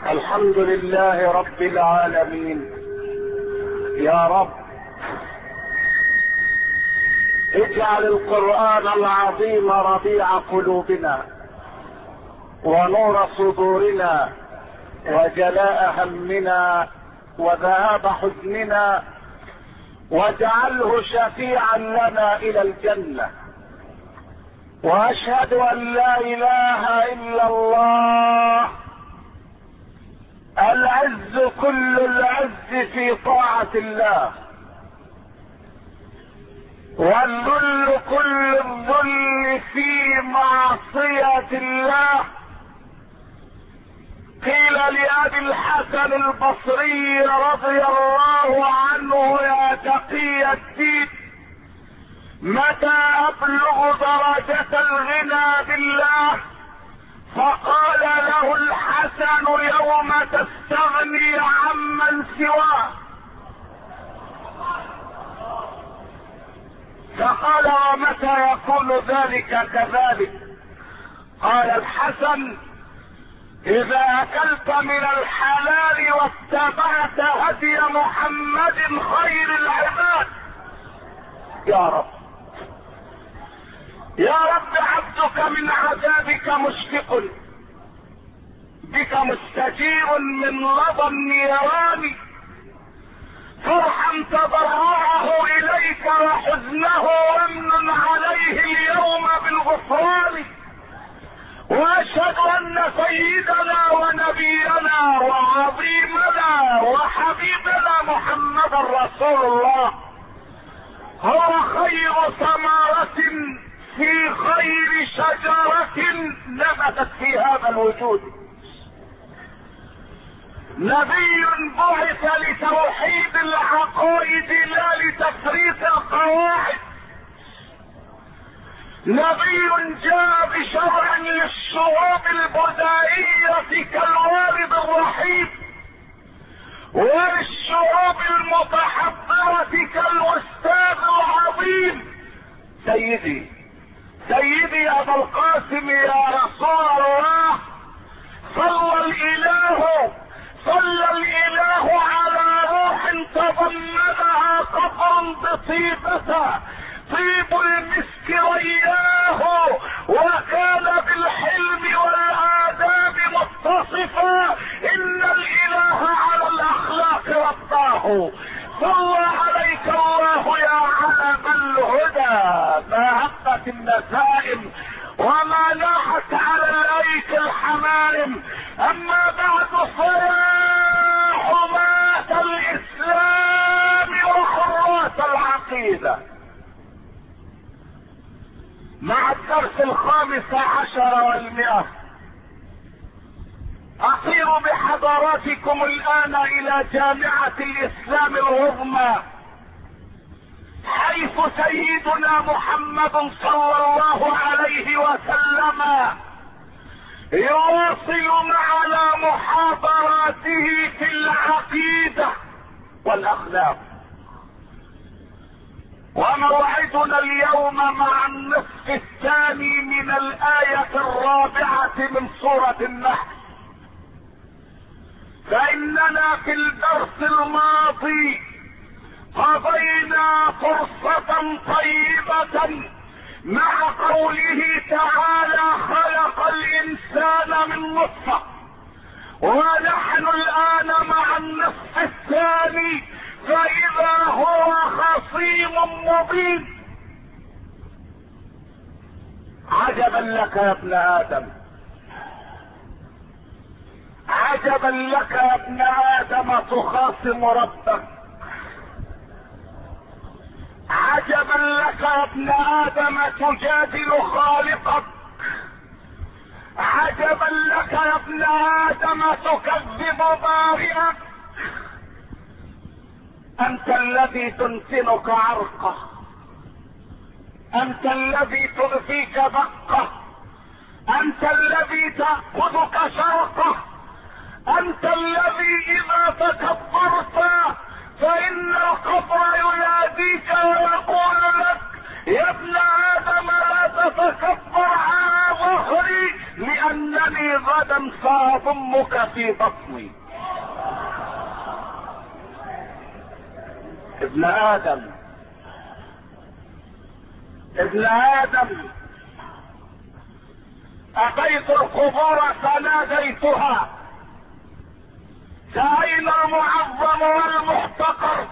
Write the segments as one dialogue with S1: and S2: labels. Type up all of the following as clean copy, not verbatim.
S1: الحمد لله رب العالمين. يا رب اجعل القرآن العظيم ربيع قلوبنا ونور صدورنا وجلاء همنا وذهاب حزننا، واجعله شفيعا لنا الى الجنة. واشهد ان لا اله الا الله، العز كل العز في طاعة الله، والذل كل الذل في معصية الله. قيل لأبي الحسن البصري رضي الله عنه: يا تقي الدين، متى أبلغ درجة الغنى بالله؟ فقال له الحسن: يوم تستغني عمن سواه. فقال: ومتى يكون ذلك كذلك؟ قال الحسن: إذا أكلت من الحلال واتبعت هدي محمد خير العباد. يا رب، يا رب، عبدك من عذابك مشفق، بك مستجير من لظى النيران، فارحم تضرعه إليك وحزنه، وامن عليه اليوم بالغفران. واشهد ان سيدنا ونبينا وعظيمنا وحبيبنا محمد رسول الله هو خير ثمرة في خير شجرة نبتت في هذا الوجود، نبي بعث لتوحيد العقائد لا لتفريط القواعد، نبي جاء بشرع للشعوب البدائية كالوالد الرحيم، وللشعوب المتحضرة كالأستاذ العظيم. سيدي أبا القاسم يا رسول الله، صلى الإله على روح تضمنها قبر بطيبتها، طيب المسك رياه، وكان بالحلم والآداب متصفا، إن الإله على الأخلاق رباه. صلى عليك الله يا علم الهدى، ما هبت النسائم وما لاحت على الأيك الحمائم. أما بعد، فيا حماة الإسلام وحراس العقيدة، مع الدرس 15 أطير بحضراتكم الآن إلى جامعة الإسلام العظمى، حيث سيدنا محمد صلى الله عليه وسلم يواصل معنا محاضراته في العقيدة والأخلاق. وموعدنا اليوم مع النصف الثاني من الآية 4 من سورة النحل. فإننا في الدرس الماضي قضينا فرصة طيبة مع قوله تعالى: خلق الإنسان من نطفة. ونحن الآن مع النصف الثاني، فإذا هو خصيم مبين. عجبا لك يا ابن آدم، عجبا لك يا ابن آدم تخاصم ربك، عجبا لك يا ابن آدم تجادل خالقك، عجبا لك يا ابن آدم تكذب بارئك. أنت الذي تنتنك عرقه، أنت الذي تؤذيك بقه، أنت الذي تأخذك شرقه، أنت الذي إذا تكبرت فإن القبر يناديك ويقول لك: يا ابن آدم لا تتكبر على ظهري، لانني غدا ساضمك في بطني. ابن ادم ابن ادم، اتيت القبور فناديتها، فاين المعظم والمحتقر،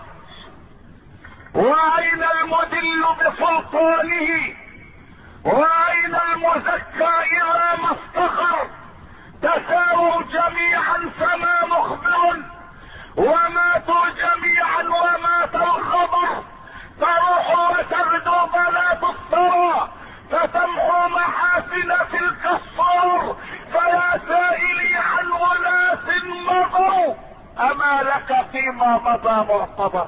S1: واين المدل بسلطانه، واين المزكى اذا ما افتخر؟ تساووا جميعا فما مخبر، وماتوا جميعا ومات الخبر. تروح وتغدو بنات الثرى، فتمحو محاسن تلك الصور. فيا سائلي عن اناس مضوا، اما لك فيما مضى معتبر.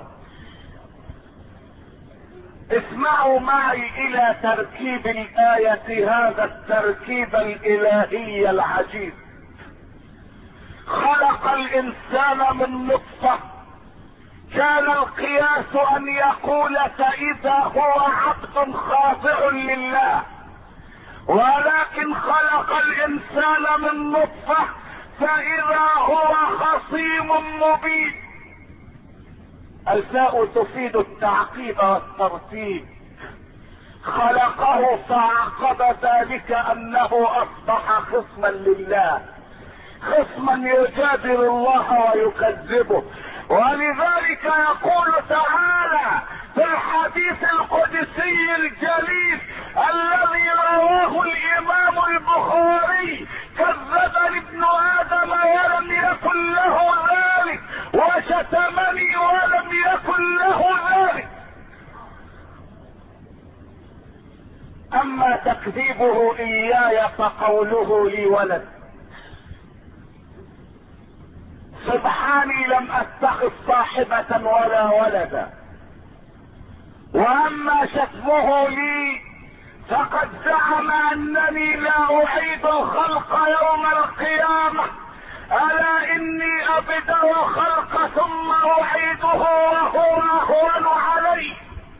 S1: اسمعوا معي الى تركيب الآية، هذا التركيب الالهي العجيب. خلق الانسان من نطفة، كان القياس ان يقول فاذا هو عبد خاضع لله، ولكن خلق الانسان من نطفة فاذا هو خصيم مبين. الفاء تفيد التعقيب والترتيب. خلقه فعقب ذلك انه اصبح خصما لله، خصما يجادل الله ويكذبه. ولذلك يقول تعالى في الحديث القدسي الجليل الذي رواه الامام البخاري: كذبني ابن ادم ولم يكن له ذلك، وشتمني ولم يكن له ذلك. اما تكذيبه اياي فقوله لي ولد. سبحاني لم اتخذ صاحبة ولا ولدا. واما شتمه لي فقد زعم انني لا اعيد الخلق يوم القيامة. الا اني ابدأ الخلق ثم اعيده وهو اهون علي.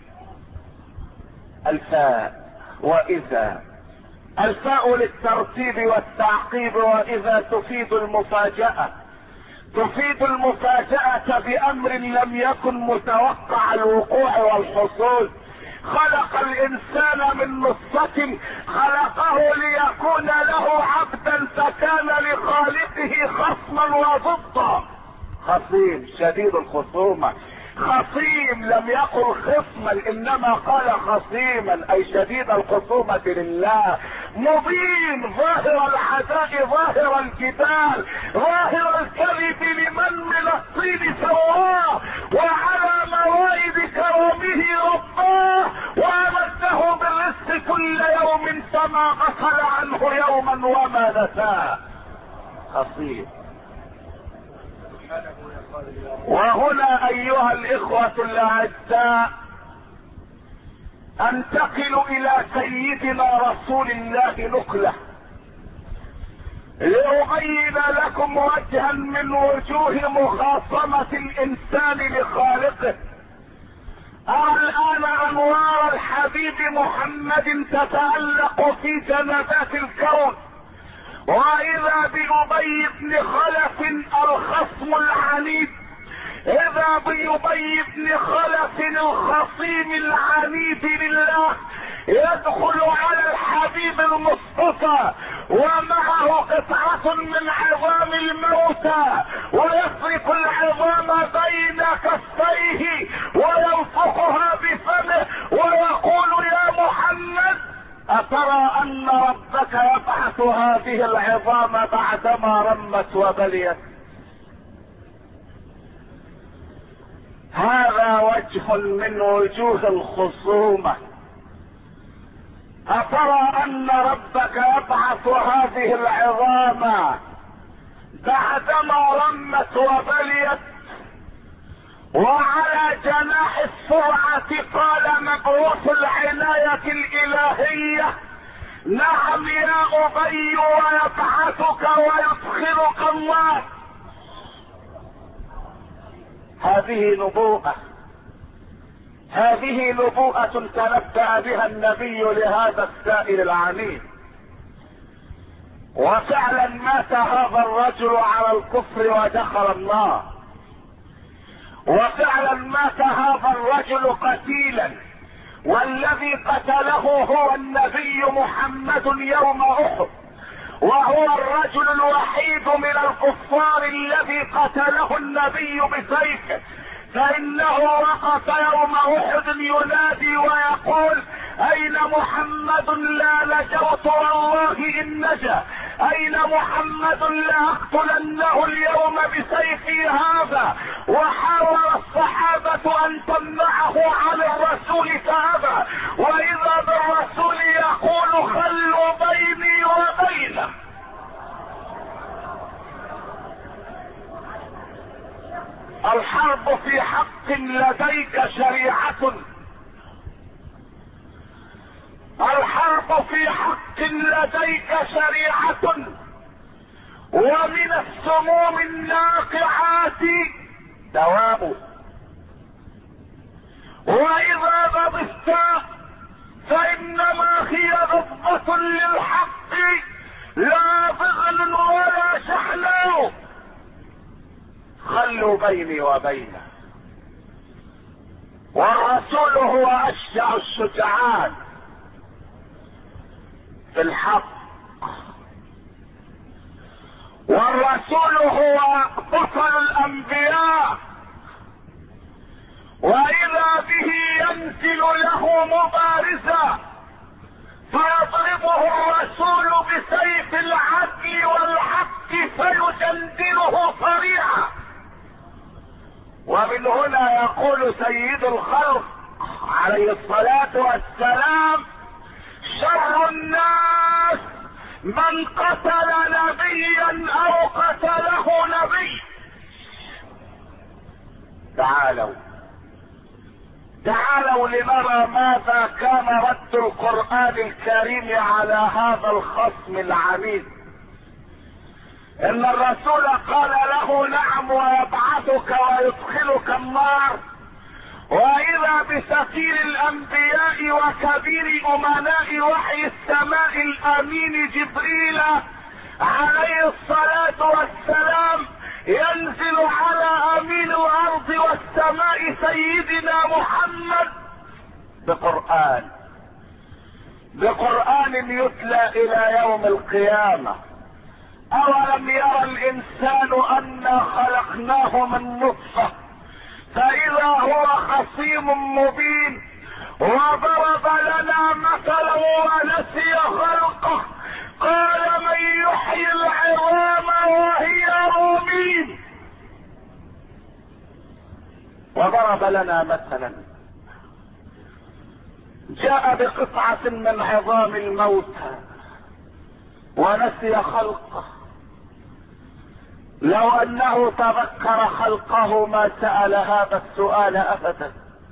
S1: الفاء واذا، الفاء للترتيب والتعقيب، واذا تفيد المفاجأة، تفيد المفاجأة بامر لم يكن متوقع الوقوع والحصول. خلق الانسان من نطفة، خلقه ليكون له عبدا، فكان لخالقه خصما وضدا. خصيم شديد الخصومة، خصيم لم يقل خصما انما قال خصيما اي شديد الخصومة لله. مبين، ظاهر العداء، ظاهر الجدال، ظاهر الكذب لمن من الطين سواه، وعلى موائد كرمه رباه، وامده بالرزق كل يوم فما غفل عنه يوما وما نساه. خصيم. وهنا ايها الاخوة الاعزاء انتقل الى سيدنا رسول الله نقلة لأبين لكم وجها من وجوه مخاصمة الانسان لخالقه. الان انوار الحبيب محمد تتألق في جنبات الكون، واذا بأبي بن خلف الخصم العنيد، اذا بأبي بن خلف الخصيم العنيد لله يدخل على الحبيب المصطفى ومعه قطعة من عظام الموتى، ويصرف العظام بين كفيه وينفخها بفمه ويقول: يا محمد، اترى ان ربك يبعث هذه العظام بعدما رمت وبليت؟ هذا وجه من وجوه الخصومة. اترى ان ربك يبعث هذه العظام بعدما رمت وبليت؟ وعلى جناح السرعة قال مبعوث العناية الالهية: نعم يا ابي، ويبعثك ويدخلك الله. هذه نبوءة، هذه نبوءة تنبأ بها النبي لهذا السائل العنيد. وفعلا مات هذا الرجل على الكفر ودخل النار، وفعلا مات هذا الرجل قتيلا، والذي قتله هو النبي محمد يوم احد، وهو الرجل الوحيد من الكفار الذي قتله النبي بسيفه، فانه وقف يوم احد ينادي ويقول: اين محمد؟ لا نجوت والله ان نجا، اين محمد؟ لاقتلنه اليوم بسيفي هذا. وحاول الصحابة ان تمنعه عن الرسول فابى، واذا بالرسول يقول: خلوا بيني وبينه. الحرب في حق لديك شريعة، الحرب في حق لديك شريعة، ومن السموم الناقعات دواء، واذا غضبت فانما هي غضبة للحق لا بغل ولا شحناء. خلوا بيني وبينه. والرسول هو اشجع الشجعان في الحق، والرسول هو بطل الانبياء، واذا به ينزل له مبارزا فيضربه الرسول بسيف العدل والحق فيجندله صريعا. ومن هنا يقول سيد الخلق عليه الصلاة والسلام: شر الناس من قتل نبيا او قتله نبي. تعالوا لنرى ماذا كان رد القرآن الكريم على هذا الخصم العنيد. ان الرسول قال له: نعم، ويبعثك ويدخلك النار. واذا بسفير الانبياء وكبير امناء وحي السماء الامين جبريل عليه الصلاة والسلام ينزل على امين الارض والسماء سيدنا محمد بقرآن يتلى الى يوم القيامة. اولم يرى الانسان انا خلقناه من نطفة فاذا هو خصيم مبين، وضرب لنا مثلا ونسي خلقه قال: من يحيي العظام وهي رميم. وضرب لنا مثلا، جاء بقطعة من عظام الموتى ونسي خلقه. لو انه تذكر خلقه ما سأل هذا السؤال ابدا.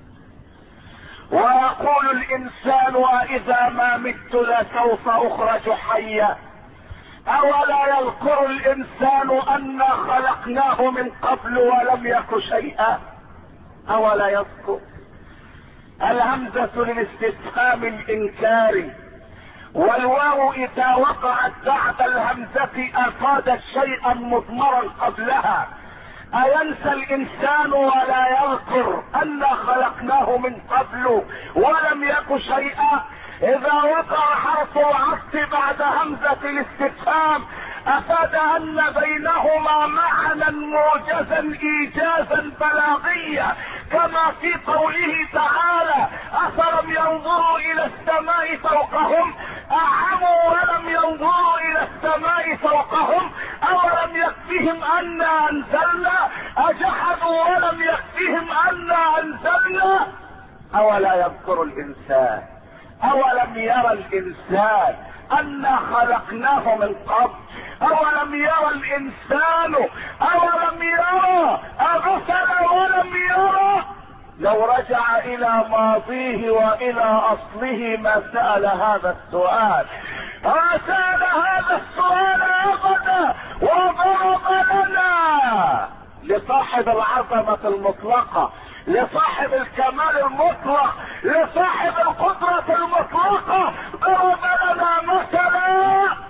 S1: ويقول الانسان: واذا ما مت لسوف اخرج حيا. اولا يذكر الانسان انا خلقناه من قبل ولم يك شيئا؟ اولا يذكر؟ الهمزة للاستفهام الانكاري، والواو اذا وقعت بعد الهمزة افادت شيئا مضمرا قبلها. اينسى الانسان ولا يذكر انا خلقناه من قبل ولم يك شيئا؟ اذا وقع حرف العطف بعد همزة الاستفهام افاد ان بينهما معنى موجزا ايجازا بلاغيا، كما في قوله تعالى: افلم ينظروا الى السماء فوقهم اعموا ولم ينظروا الى السماء فوقهم اولم يكفهم انا انزلنا اجحدوا ولم يكفهم انا انزلنا. اولا يذكر الانسان؟ اولم يرى الانسان انا خلقناه من قبل؟ اولم يرى الانسان؟ اولم يرى؟ اغفل ولم يرى؟ لو رجع الى ماضيه والى اصله ما سأل هذا السؤال. ما سأل هذا السؤال ابدا. وضرب لنا لصاحب العظمة المطلقة، لصاحب الكمال المطلق، لصاحب القدرة المطلقة، ضرب لنا مثلا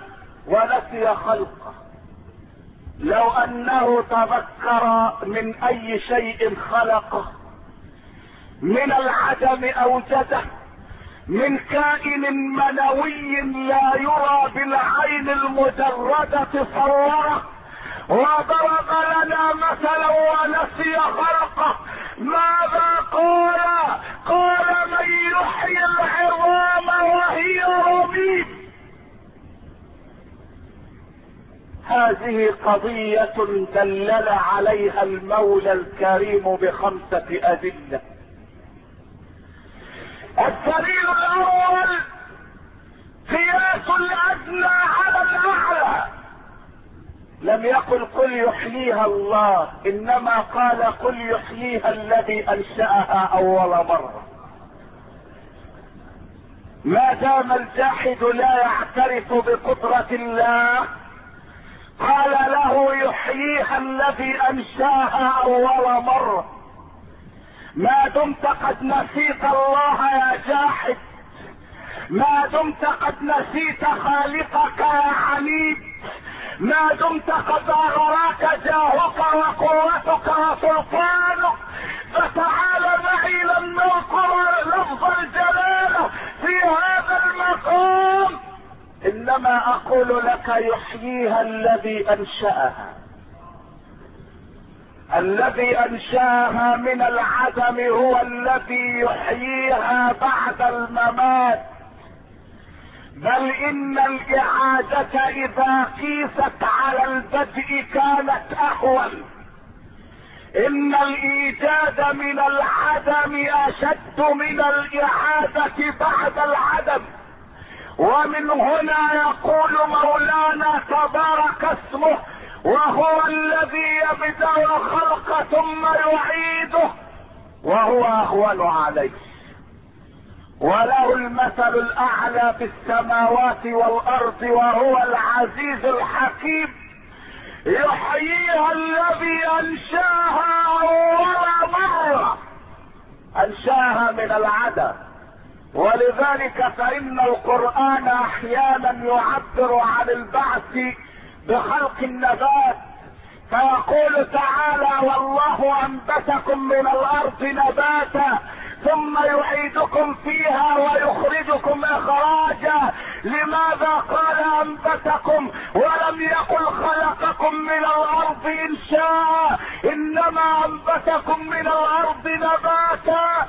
S1: ونسي خلقه. لو انه تذكر من اي شيء خلقه، من العدم اوجده، من كائن منوي لا يرى بالعين المجردة صوره، وضرب لنا مثلا ونسي خلقه، ماذا قال؟ قال من يحيي العظام وهي رميم. هذه قضية دلل عليها المولى الكريم ب5 أدلة. الدليل الاول قياس الادنى على الاعلى. لم يقل قل يحييها الله، انما قال قل يحييها الذي انشأها اول مرة. ما دام الجاحد لا يعترف بقدرة الله، قال له يحييها الذي انشأها اول مرة. ما دمت قد نسيت الله يا جاحد، ما دمت قد نسيت خالقك يا عنيد، ما دمت قد اغراك جاهك وقوتك وسلطانك، فتعال معي لن نذكر لفظ الجلالة في هذا المقام، انما اقول لك يحييها الذي انشأها. الذي انشاها من العدم هو الذي يحييها بعد الممات. بل ان الاعادة اذا قيست على البدء كانت اهون. ان الايجاد من العدم اشد من الاعادة بعد العدم. ومن هنا يقول مولانا تبارك اسمه وهو الذي يبدأ الخلق ثم يعيده وهو اهون عليه. وله المثل الاعلى في السماوات والارض وهو العزيز الحكيم. يحييها الذي انشاها اول مرة، انشاها من العدم. ولذلك فان القرآن احيانا يعبر عن البعث بخلق النبات، فيقول تعالى والله انبتكم من الارض نباتا ثم يعيدكم فيها ويخرجكم اخراجا. لماذا قال انبتكم ولم يقل خلقكم من الارض انشاء؟ انما انبتكم من الارض نباتا،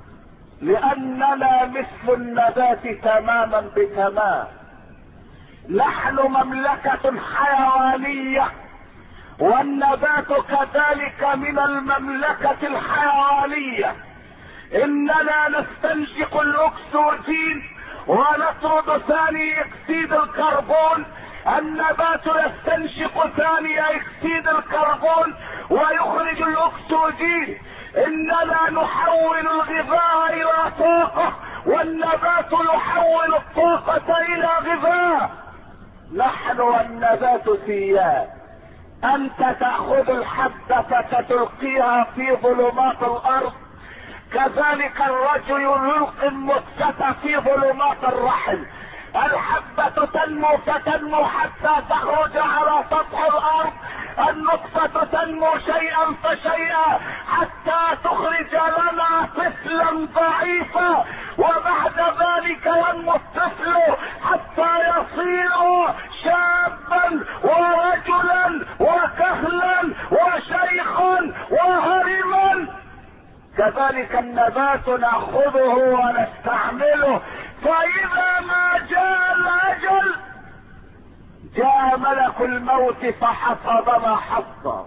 S1: لاننا مثل النبات تماما بتمام. نحن مملكة حيوانية، والنبات كذلك من المملكة الحيوانية. اننا نستنشق الاكسجين ونطرد ثاني اكسيد الكربون، النبات يستنشق ثاني اكسيد الكربون ويخرج الاكسجين. اننا نحول الغذاء الى طاقة، والنبات يحول الطاقة الى غذاء. نحن والنبات سيان. انت تأخذ الحبة فتلقيها في ظلمات الارض، كذلك الرجل يلقي النطفة في ظلمات الرحم. الحبة تنمو فتنمو حتى تخرج على سطح الارض، النطفة تنمو شيئا فشيئا حتى تخرج لنا طفلا ضعيفا، وبعد ذلك ينمو الطفل حتى يصير شابا ورجلا وكهلا وشيخا وهرما. كذلك النبات ناخذه ونستعمله، فاذا ما جاء الاجل جاء ملك الموت فحصد ما حصد.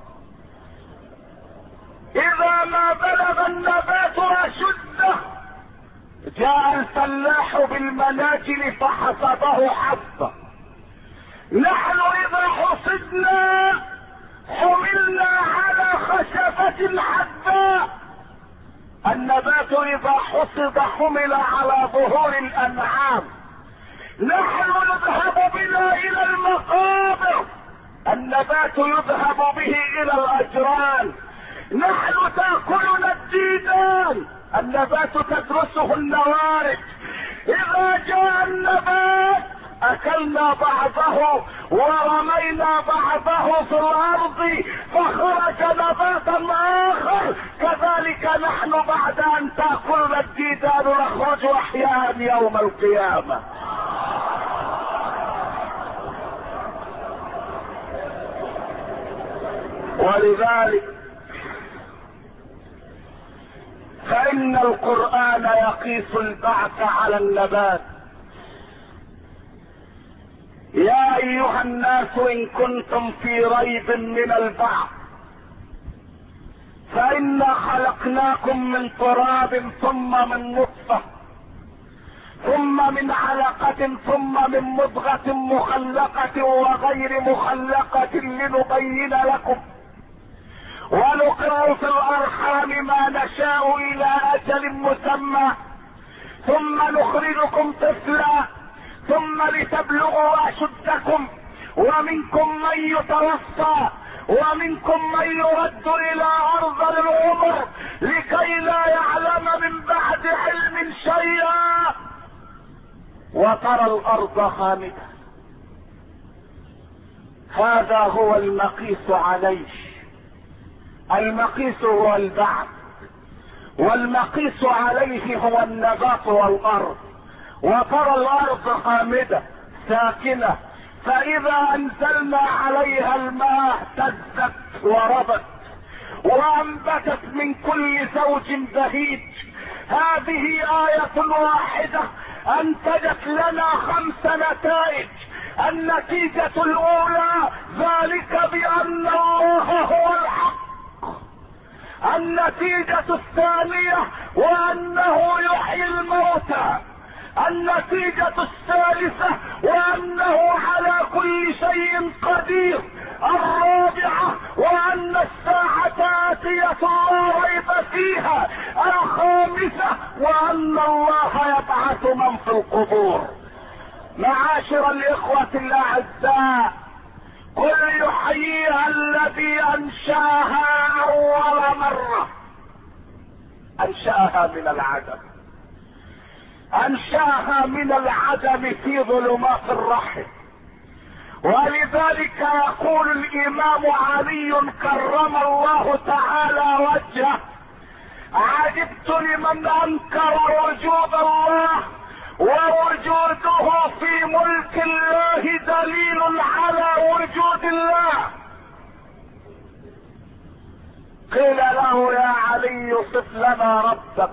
S1: اذا ما بلغ النبات اشده جاء الفلاح بالمناجل فحصده حصدا. نحن اذا حصدنا حملنا على خشبة حداء، النبات اذا حصد حمل على ظهور الانعام. نحن نذهب بنا الى المقابر، النبات يذهب به الى الاجران. نحن تاكلنا الديدان، النبات تدرسه النوارج. اذا جاء النبات اكلنا بعضه ورمينا بعضه في الارض فخرج نباتا اخر، كذلك نحن بعد ان تأكلنا الديدان نخرج احياء يوم القيامة. ولذلك فإن القرآن يقيس البعث على النبات. يا أيها الناس إن كنتم في ريب من البعث فإنا خلقناكم من تراب ثم من نطفة ثم من علقة ثم من مضغة مخلقة وغير مخلقة لنبين لكم ونقر في الأرحام ما نشاء إلى أجل مسمى ثم نخرجكم طفلا ثم لتبلغوا أشدكم ومنكم من يتوفى ومنكم من يرد إلى أرض العمر لكي لا يعلم من بعد علم شيئا وترى الأرض خامدة. هذا هو المقيس عليه. المقيس هو البعث، والمقيس عليه هو النبات والارض. وترى الارض خامدة ساكنة، فاذا انزلنا عليها الماء اهتزت وربت وانبتت من كل زوج بهيج. هذه آية واحدة انتجت لنا 5 نتائج. النتيجة الاولى ذلك بان الله هو الحق. النتيجة الثانية وانه يحيي الموتى. النتيجة الثالثة وانه على كل شيء قدير. الرابعة وان الساعة آتية لا ريب فيها. الخامسة وان الله يبعث من في القبور. معاشر الاخوة الاعزاء، قل يحييها الذي انشاها اول مرة. انشاها من العدم، انشاها من العدم في ظلمات الرحم. ولذلك يقول الامام علي كرم الله تعالى وجهه: عجبت لمن انكر وجود الله ووجوده في ملك الله دليل على وجود الله. قيل له: يا علي صف لنا ربك.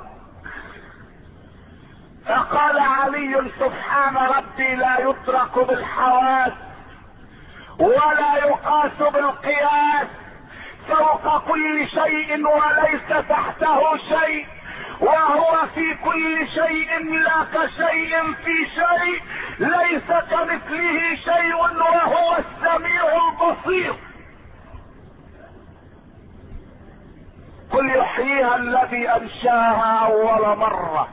S1: فقال علي: سبحان ربي لا يدرك بالحواس ولا يقاس بالقياس، فوق كل شيء وليس تحته شيء، وهو في كل شيء لا كشيء في شيء، ليس كمثله شيء وهو السميع البصير. قل يحييها الذي انشاها اول مرة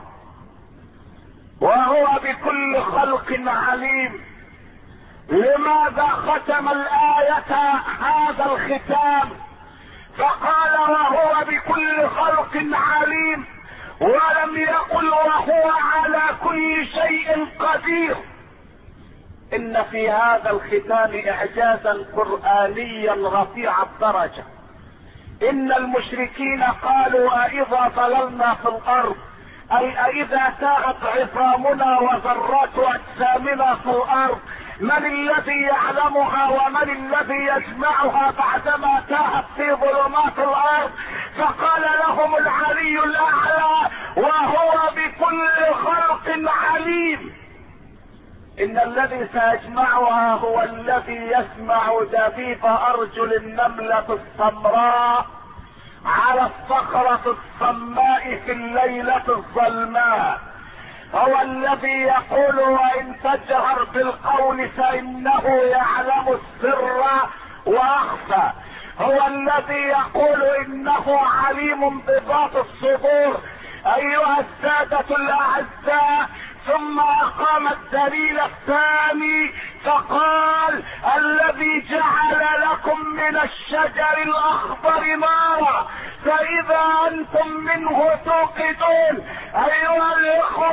S1: وهو بكل خلق عليم. لماذا ختم الآية هذا الختام فقال وهو بكل خلق عليم ولم يقل وهو على كل شيء قدير؟ ان في هذا الختام اعجازا قرآنيا رفيع الدرجة. ان المشركين قالوا: أإذا ضللنا في الارض، اي أإذا تاهت عظامنا وذرات اجسامنا في الارض، من الذي يعلمها ومن الذي يجمعها بعدما تاهت في ظلمات الارض؟ فقال لهم العلي الاعلى وهو بكل خلق عليم: ان الذي سيجمعها هو الذي يسمع دبيب ارجل النملة السمراء على الصخرة الصماء في الليلة الظلماء. هو الذي يقول: وان تجهر بالقول فانه يعلم السر واخفى. هو الذي يقول: انه عليم بذات الصدور. ايها السادة الاعزاء، ثم اقام الدليل الثاني فقال: الذي جعل لكم من الشجر الاخضر نارا فاذا انتم منه توقدون. ايها الاخوة،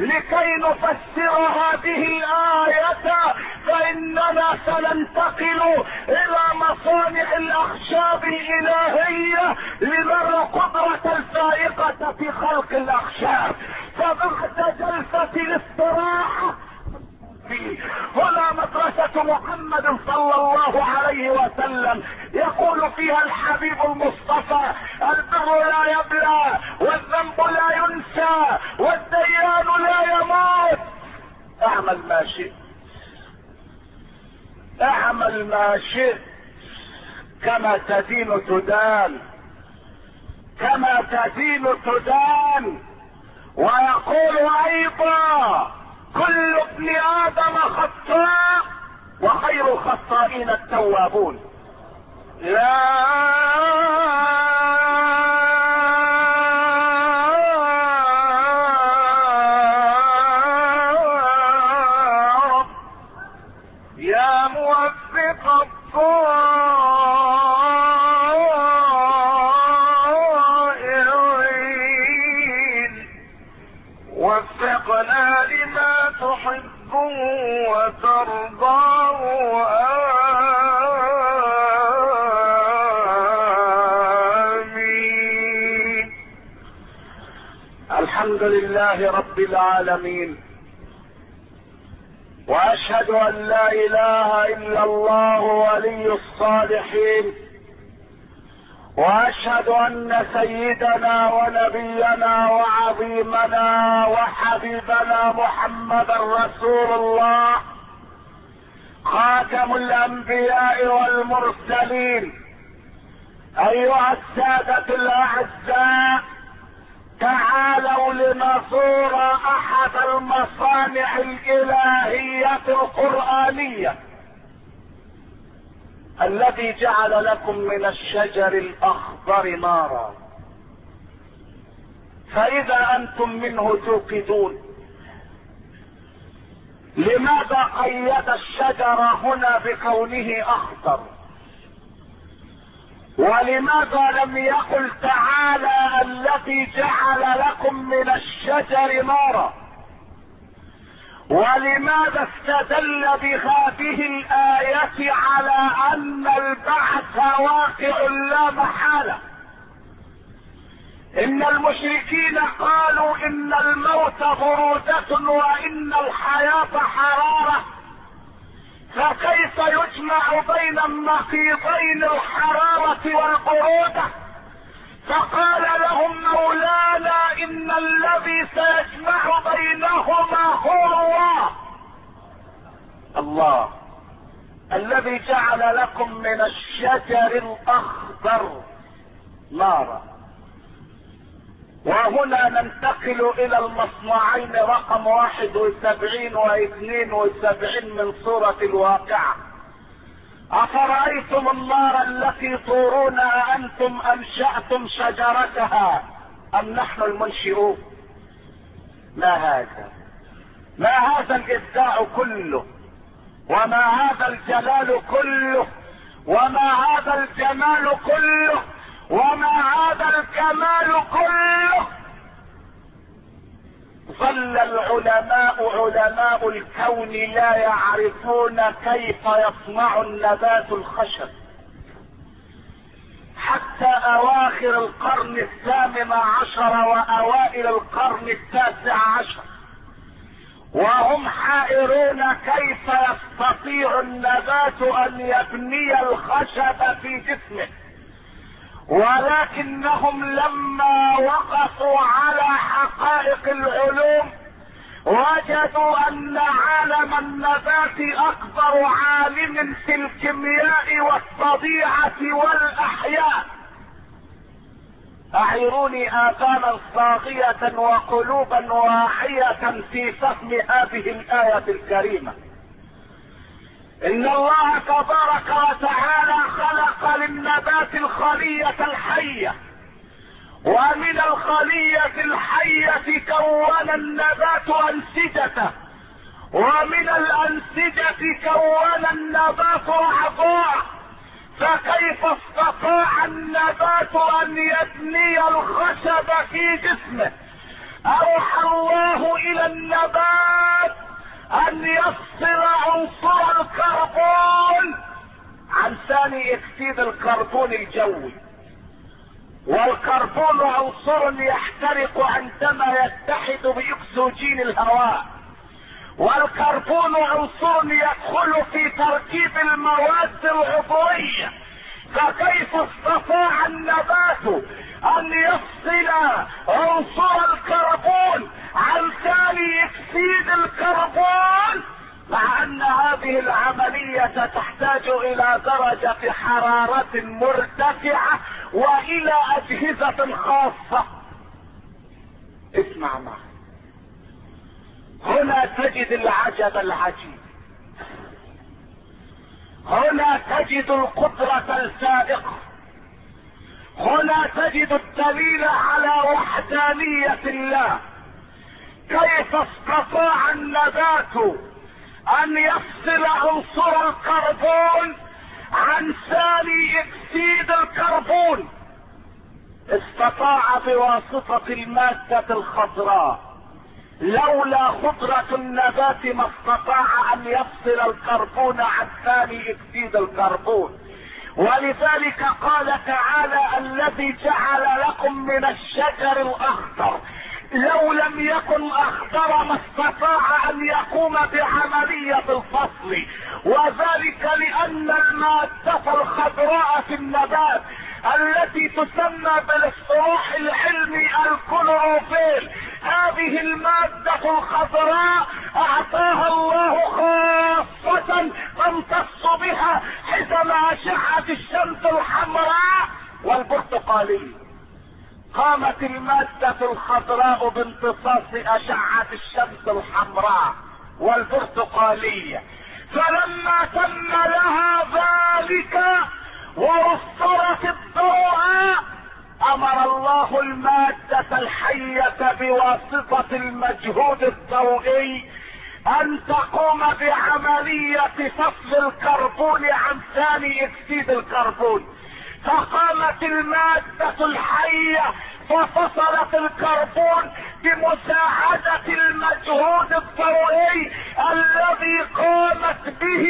S1: لكي نفسر هذه الآية فإننا سننتقل إلى مصانع الأخشاب الإلهية لنرى قدرة الفائقة في خلق الأخشاب. فبعد جلسة الاستراحة هنا مدرسة محمد صلى الله عليه وسلم يقول فيها الحبيب المصطفى: البر لا يبلى والذنب لا ينسى والديان لا يموت. اعمل ما شئت، اعمل ما شئت، كما تدين تدان، كما تدين تدان. ويقول ايضا: كل ابن ادم خطاء وخير الخطائين التوابون. يا رب يا موفق الطائعين وفقنا لما تحب وترضاه. آمين. الحمد لله رب العالمين، واشهد ان لا اله الا الله ولي الصالحين، واشهد ان سيدنا ونبينا وعظيمنا وحبيبنا محمدا رسول الله خاتم الانبياء والمرسلين. ايها السادة الاعزاء، تعالوا لنزور احد المصانع الالهية القرآنية الذي جعل لكم من الشجر الاخضر نارا فاذا انتم منه توقدون. لماذا قيد الشجر هنا بكونه اخضر؟ ولماذا لم يقل تعالى الذي جعل لكم من الشجر نارا؟ ولماذا استدل بهذه الآية على أن البعث واقع لا محالة؟ إن المشركين قالوا إن الموت برودة وإن الحياة حرارة، فكيف يجمع بين النقيضين الحرارة والبرودة؟ فقال لهم مولانا: إن الذي سيجمع بينهما هو الله. الله الذي جعل لكم من الشجر الأخضر نارا. وهنا ننتقل إلى المصنعين رقم 71 و72 من سورة الواقعة. أفرأيتم النار التي تورونها أنتم أنشأتم شجرتها أم نحن المنشئون؟ ما هذا؟ ما هذا الإبداع كله؟ وما هذا الجلال كله؟ وما هذا الجمال كله؟ وما هذا الكمال كله؟ ظل العلماء علماء الكون لا يعرفون كيف يصنع النبات الخشب حتى اواخر القرن 18 واوائل القرن 19، وهم حائرون كيف يستطيع النبات ان يبني الخشب في جسمه. ولكنهم لما وقفوا على حقائق العلوم وجدوا ان عالم النبات اكبر عالم في الكيمياء والطبيعة والاحياء. اعيروني اذانا صاغية وقلوبا واعية في فهم هذه الآية الكريمة. ان الله تبارك وتعالى خلق للنبات الخلية الحية، ومن الخلية الحية كون النبات انسجته، ومن الانسجة كون النبات اعضاء. فكيف استطاع النبات ان يبني الخشب في جسمه؟ اوحى الله الى النبات ان يفصل عنصر الكربون عن ثاني اكسيد الكربون الجوي. والكربون عنصر يحترق عندما يتحد باكسجين الهواء، والكربون عنصر يدخل في تركيب المواد العضوية. فكيف استطاع النبات ان يفصل عنصر الكربون عن ثاني اكسيد الكربون، مع ان هذه العملية تحتاج الى درجة حرارة مرتفعة والى اجهزة خاصة؟ اسمع معي، هنا تجد العجب العجيب، هنا تجد القدرة الفائقة، هنا تجد الدليل على وحدانية الله. كيف استطاع النبات ان يفصل عنصر الكربون عن ثاني اكسيد الكربون؟ استطاع بواسطة المادة الخضراء. لولا خضرة النبات ما استطاع ان يفصل الكربون عن ثاني اكسيد الكربون. ولذلك قال تعالى: الذي جعل لكم من الشجر الاخضر. لو لم يكن اخضر ما استطاع ان يقوم بعملية الفصل، وذلك لان المادة الخضراء في النبات التي تسمى بالاصطلاح العلمي الكلوروفيل، هذه المادة الخضراء اعطاها الله خاصة تمتص بها حزم اشعة الشمس الحمراء والبرتقالية. قامت المادة الخضراء بامتصاص اشعة الشمس الحمراء والبرتقالية، فلما تم لها ذلك ووفرت الضوء امر الله المادة الحية بواسطة المجهود الضوئي ان تقوم بعملية فصل الكربون عن ثاني اكسيد الكربون. فقامت المادة الحية ففصلت الكربون بمساعدة المجهود الضوئي الذي قامت به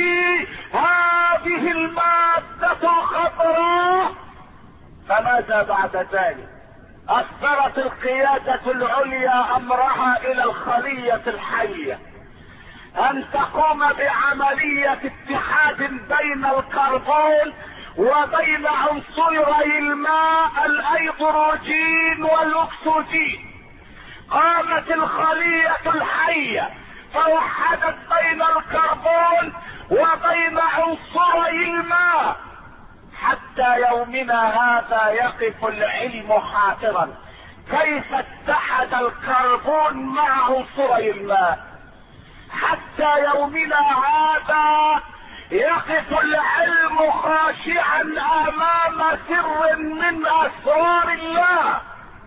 S1: هذه المادة الخضراء. فماذا بعد ذلك؟ اصدرت القيادة العليا امرها الى الخلية الحية ان تقوم بعملية اتحاد بين الكربون وبين عنصري الماء الهيدروجين والاكسجين. قامت الخلية الحية فوحدت بين الكربون وبين عنصري الماء. حتى يومنا هذا يقف العلم حائرا كيف اتحد الكربون مع عنصري الماء. حتى يومنا هذا يقف العلم خاشعا امام سر من اسرار الله.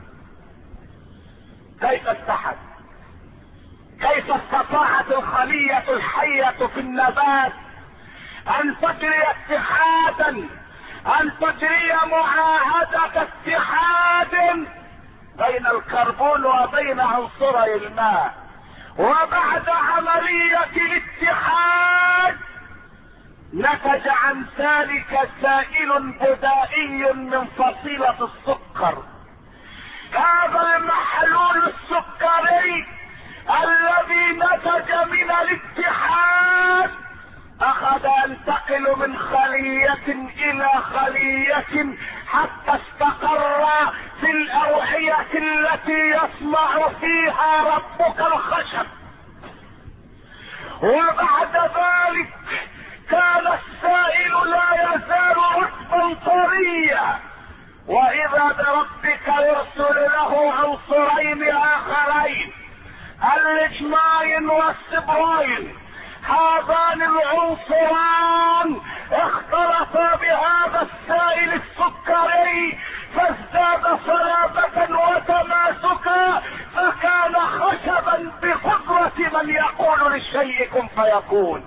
S1: كيف اتحد؟ كيف استطاعت الخلية الحية في النبات ان تجري اتحادا، ان تجري معاهدة اتحاد بين الكربون وبين عنصري الماء؟ وبعد عملية الاتحاد نتج عن ذلك سائل بدائي من فصيلة السكر. هذا المحلول السكري الذي نتج من الاتحاد اخذ ينتقل من خلية الى خلية حتى استقر في الاوعية التي يصنع فيها ربك الخشب. وبعد ذلك كان السائل لا يزال رطبا طريا، واذا بربك يرسل له عنصرين اخرين اللجماين والسبراين. هذان العنصران اختلطا بهذا السائل السكري فازداد صلابة وتماسكا، فكان خشبا بقدرة من يقول للشيء كن فيكون.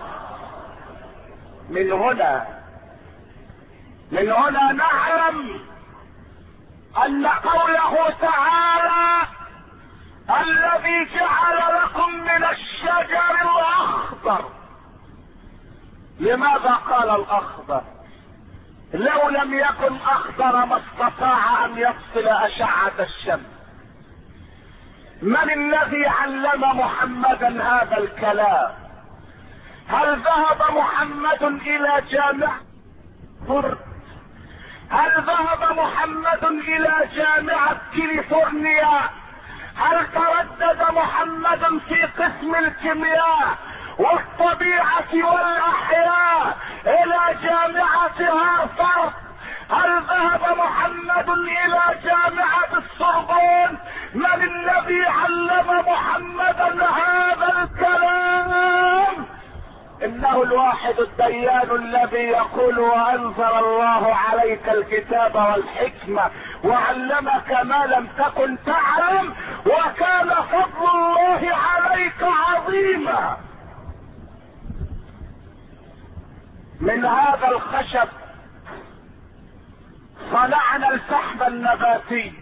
S1: من هنا نعلم ان قوله تعالى الذي جعل لكم من الشجر الاخضر. لماذا قال الاخضر؟ لو لم يكن اخضر ما استطاع ان يفصل اشعة الشمس. من الذي علم محمدا هذا الكلام؟ هل ذهب محمد الى جامعة هارفارد؟ هل ذهب محمد الى جامعة كاليفورنيا؟ هل تردد محمد في قسم الكيمياء والطبيعة والاحياء الى جامعة هارفارد؟ هل ذهب محمد الى جامعة السوربون؟ من الذي علم محمدا هذا الكلام؟ انه الواحد الديان الذي يقول وانزل الله عليك الكتاب والحكمة وعلمك ما لم تكن تعلم وكان فضل الله عليك عظيما. من هذا الخشب صنعنا الفحم النباتي.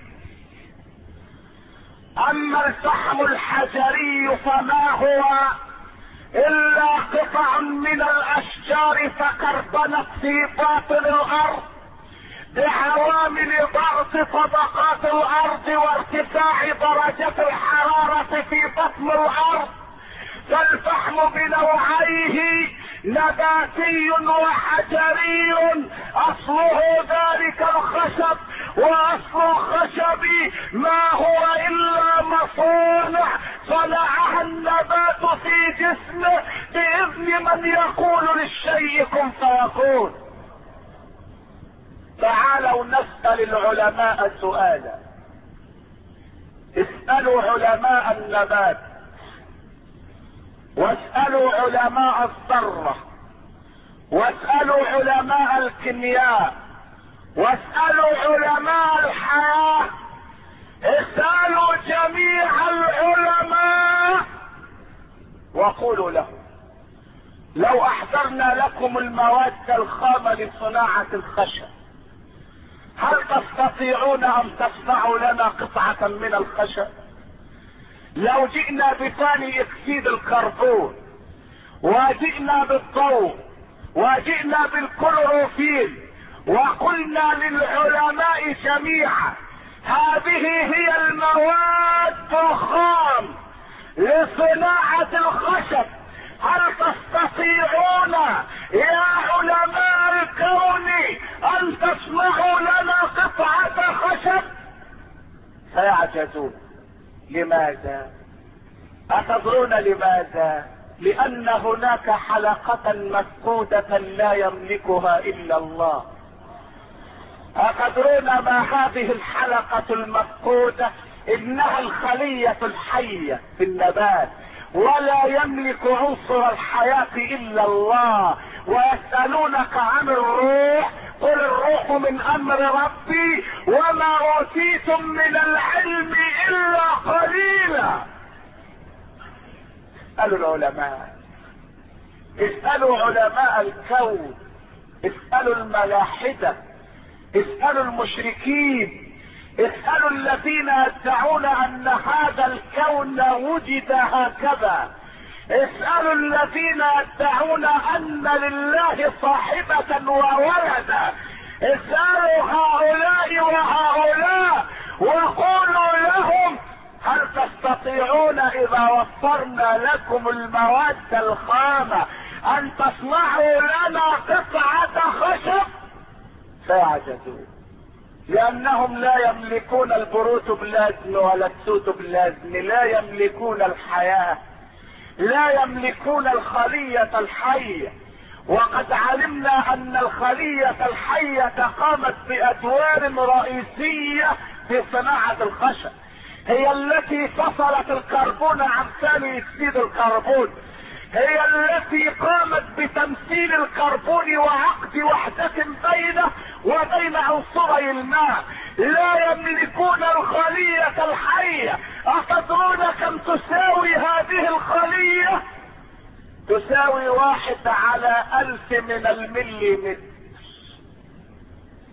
S1: اما الفحم الحجري فما هو الا قطع من الاشجار تكربنت في باطن الارض بعوامل ضغط طبقات الارض وارتفاع درجة الحرارة في بطن الارض. فالفحم بنوعيه نباتي وحجري، اصله ذلك الخشب، واصل الخشب ما هو الا مصانع صنعها النبات في جسمه باذن من يقول للشيء كن فيكون. تعالوا نسأل العلماء سؤالا. اسألوا علماء النبات، واسألوا علماء الذرة، واسألوا علماء الكيمياء، واسألوا علماء الحياة، اسألوا جميع العلماء وقولوا لهم لو احضرنا لكم المواد الخام لصناعة الخشب هل تستطيعون ان تصنعوا لنا قطعة من الخشب؟ لو جئنا بثاني اكسيد الكربون وجئنا بالضوء وجئنا بالكلوروفيل وقلنا للعلماء جميعا هذه هي المواد الخام لصناعة الخشب، هل تستطيعون يا علماء الكون ان تصنعوا لنا قطعة خشب؟ سيعجزون. لماذا؟ أتدرون لماذا؟ لأن هناك حلقة مفقودة لا يملكها إلا الله. أتدرون ما هذه الحلقة المفقودة؟ إنها الخلية الحية في النبات، ولا يملك عنصر الحياة إلا الله. ويسألونك عن الروح، قل الروح من أمر ربي وما أوتيتم من العلم إلا قليلا. اسألوا العلماء، اسألوا علماء الكون، اسألوا الملاحدة، اسألوا المشركين، اسألوا الذين يدعون أن هذا الكون وجد هكذا، اسألوا الذين يدعون أن لله صاحبة وولدا، اسألوا هؤلاء وهؤلاء وقولوا لهم هل تستطيعون إذا وفرنا لكم المواد الخام أن تصنعوا لنا قطعة خشب؟ سيعجزون، لأنهم لا يملكون البروتوبلازم ولا السيتوبلازم، لا يملكون الحياة، لا يملكون الخلية الحية. وقد علمنا أن الخلية الحية قامت بأدوار رئيسية في صناعة الخشب، هي التي فصلت الكربون عن ثاني اكسيد الكربون، هي التي قامت بتمثيل الكربون وعقد وحدة بينه وبين عنصري الماء. لا يملكون الخلية الحية. أتدرون كم تساوي هذه الخلية؟ تساوي 1/1000 من المليمتر.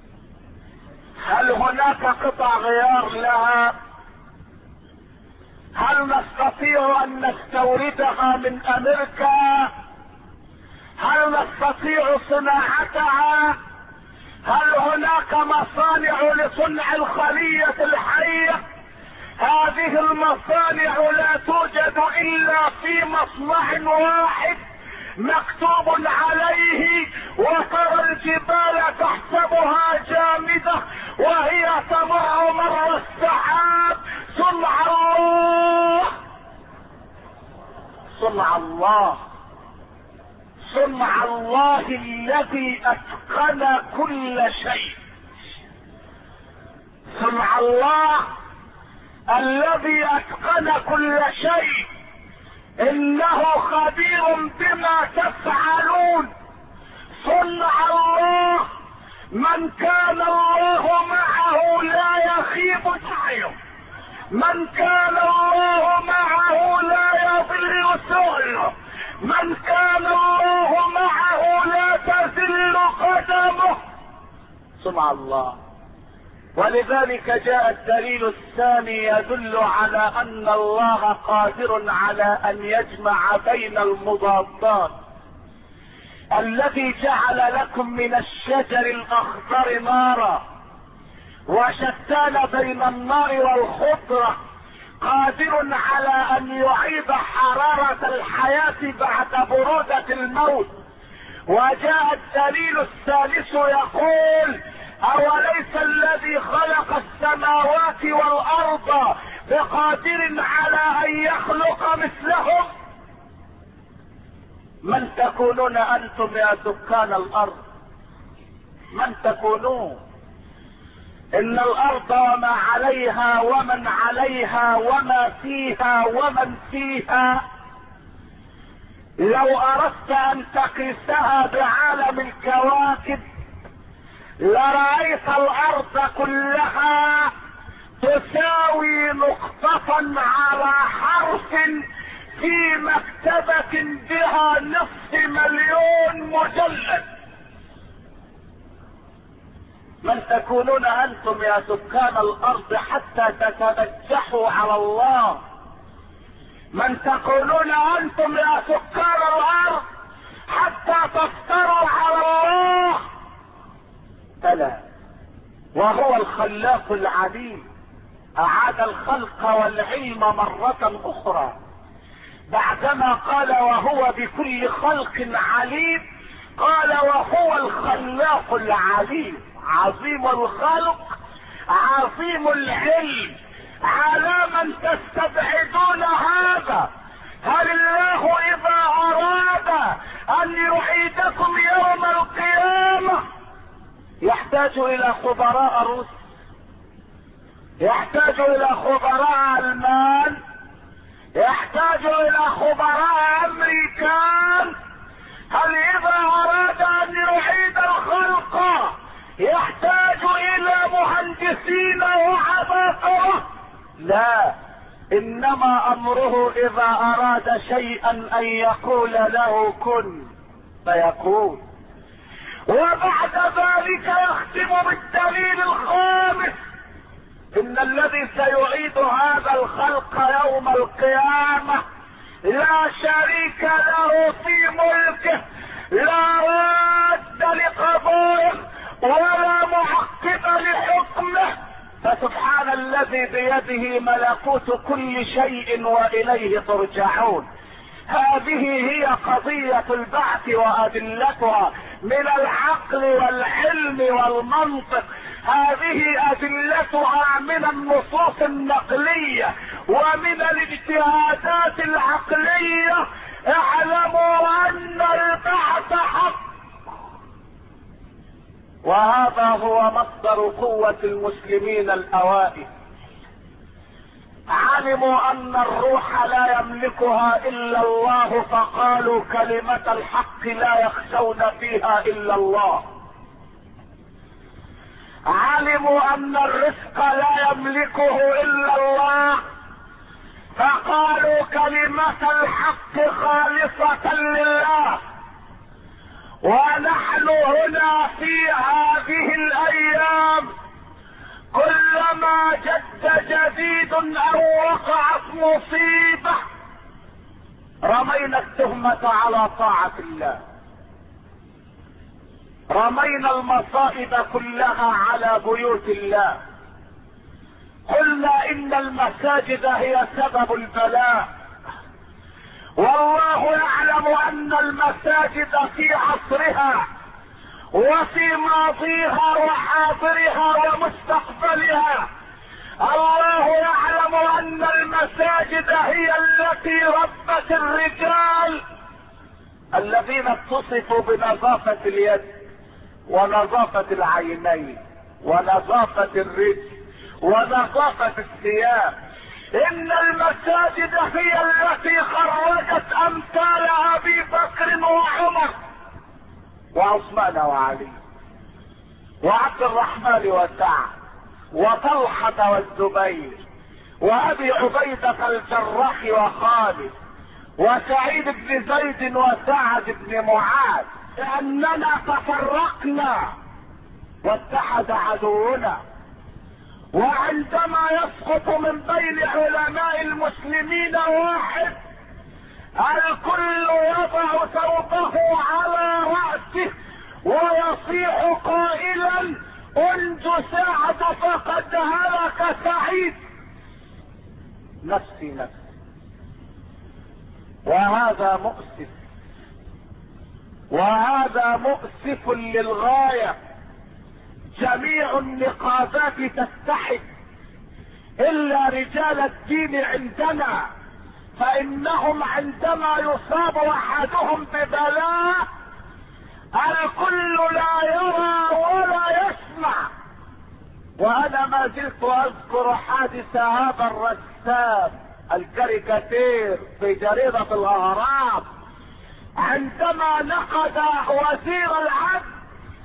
S1: هل هناك قطع غيار لها؟ هل نستطيع ان نستوردها من امريكا؟ هل نستطيع صناعتها؟ هل هناك مصانع لصنع الخلية الحية؟ هذه المصانع لا توجد الا في مصنع واحد مكتوب عليه وترى الجبال تحسبها جامدة وهي تمر مر السحاب. صنع الله، صنع الله، صنع الله الذي اتقن كل شيء. صنع الله الذي اتقن كل شيء، انه خبير بما تفعلون. صنع الله من كان الله معه لا يخيب سعيه، من كان الله معه لا يضل سعيه، من كان الله معه لا تزل قدمه. صنع الله. ولذلك جاء الدليل الثاني يدل على ان الله قادر على ان يجمع بين المضادات. الذي جعل لكم من الشجر الاخضر نارا وشتان بين النار والخضرة، قادر على ان يعيد حرارة الحياة بعد برودة الموت. وجاء الدليل الثالث يقول: اوليس الذي خلق السماوات والارض بقادر على ان يخلق مثلهم؟ من تكونون انتم يا سكان الارض؟ من تكونون؟ ان الارض وما عليها ومن عليها وما فيها ومن فيها لو اردت ان تقيسها بعالم الكواكب لرأيت الارض كلها تساوي نقطة على حرف في مكتبة بها 500,000 مجلد. من تكونون انتم يا سكان الارض حتى تتبجحوا على الله؟ من تكونون انتم يا سكان الارض حتى تفتروا على الله؟ بلى، وهو الخلاق العليم. اعاد الخلق والعلم مرة اخرى بعدما قال وهو بكل خلق عليم، قال وهو الخلاق العليم. عظيم الخلق عظيم العلم. على من تستبعدون هذا؟ هل الله اذا اراد ان يعيدكم يوم القيامة يحتاج الى خبراء روس؟ يحتاج الى خبراء المان؟ يحتاج الى خبراء امريكان؟ هل اذا اراد ان يعيد الخلق يحتاج الى مهندسين وعباقرة؟ لا، انما امره اذا اراد شيئا ان يقول له كن فيكون. وبعد ذلك يختم بالدليل الخامس: ان الذي سيعيد هذا الخلق يوم القيامة لا شريك له في ملكه، لا راد لقضائه ولا معقب لحكمه، فسبحان الذي بيده ملكوت كل شيء واليه ترجعون. هذه هي قضية البعث وادلتها من العقل والعلم والمنطق. هذه ادلتها من النصوص النقلية ومن الاجتهادات العقلية. اعلموا ان البعث حق، وهذا هو مصدر قوة المسلمين الاوائل. علموا ان الروح لا يملكها الا الله، فقالوا كلمة الحق لا يخشون فيها الا الله. علموا ان الرزق لا يملكه الا الله، فقالوا كلمة الحق خالصة لله. ونحن هنا في هذه الايام كلما كلما جد جديد او وقعت مصيبة رمينا التهمة على طاعة الله، رمينا المصائب كلها على بيوت الله، قلنا ان المساجد هي سبب البلاء، والله يعلم ان المساجد في عصرها وفي ماضيها وحاضرها ومستقبلها الله يعلم ان المساجد هي التي ربت الرجال الذين اتصفوا بنظافة اليد ونظافة العينين ونظافة الرجل ونظافة الثياب. ان المساجد هي التي خرجت امثال ابي بكر وعمر وعثمان وعلي وعبد الرحمن وسعد وطلحة والزبير وابي عبيدة الجراح وخالد وسعيد بن زيد وسعد بن معاذ، لاننا تفرقنا واتحد عدونا. وعندما يسقط من بين علماء المسلمين واحد الكل يضع ثوبه على رأسه ويصيح قائلا انجو سعد فقد هلك سعيد. نفسي نفسي. وهذا مؤسف، وهذا مؤسف للغاية. جميع النقابات تتحد الا رجال الدين عندنا، فانهم عندما يصاب احدهم ببلاء الكل لا يرى ولا يسمع. وانا ما زلت اذكر حادث هذا الرسام الكاريكاتير في جريدة الاهرام عندما نقد وزير العدل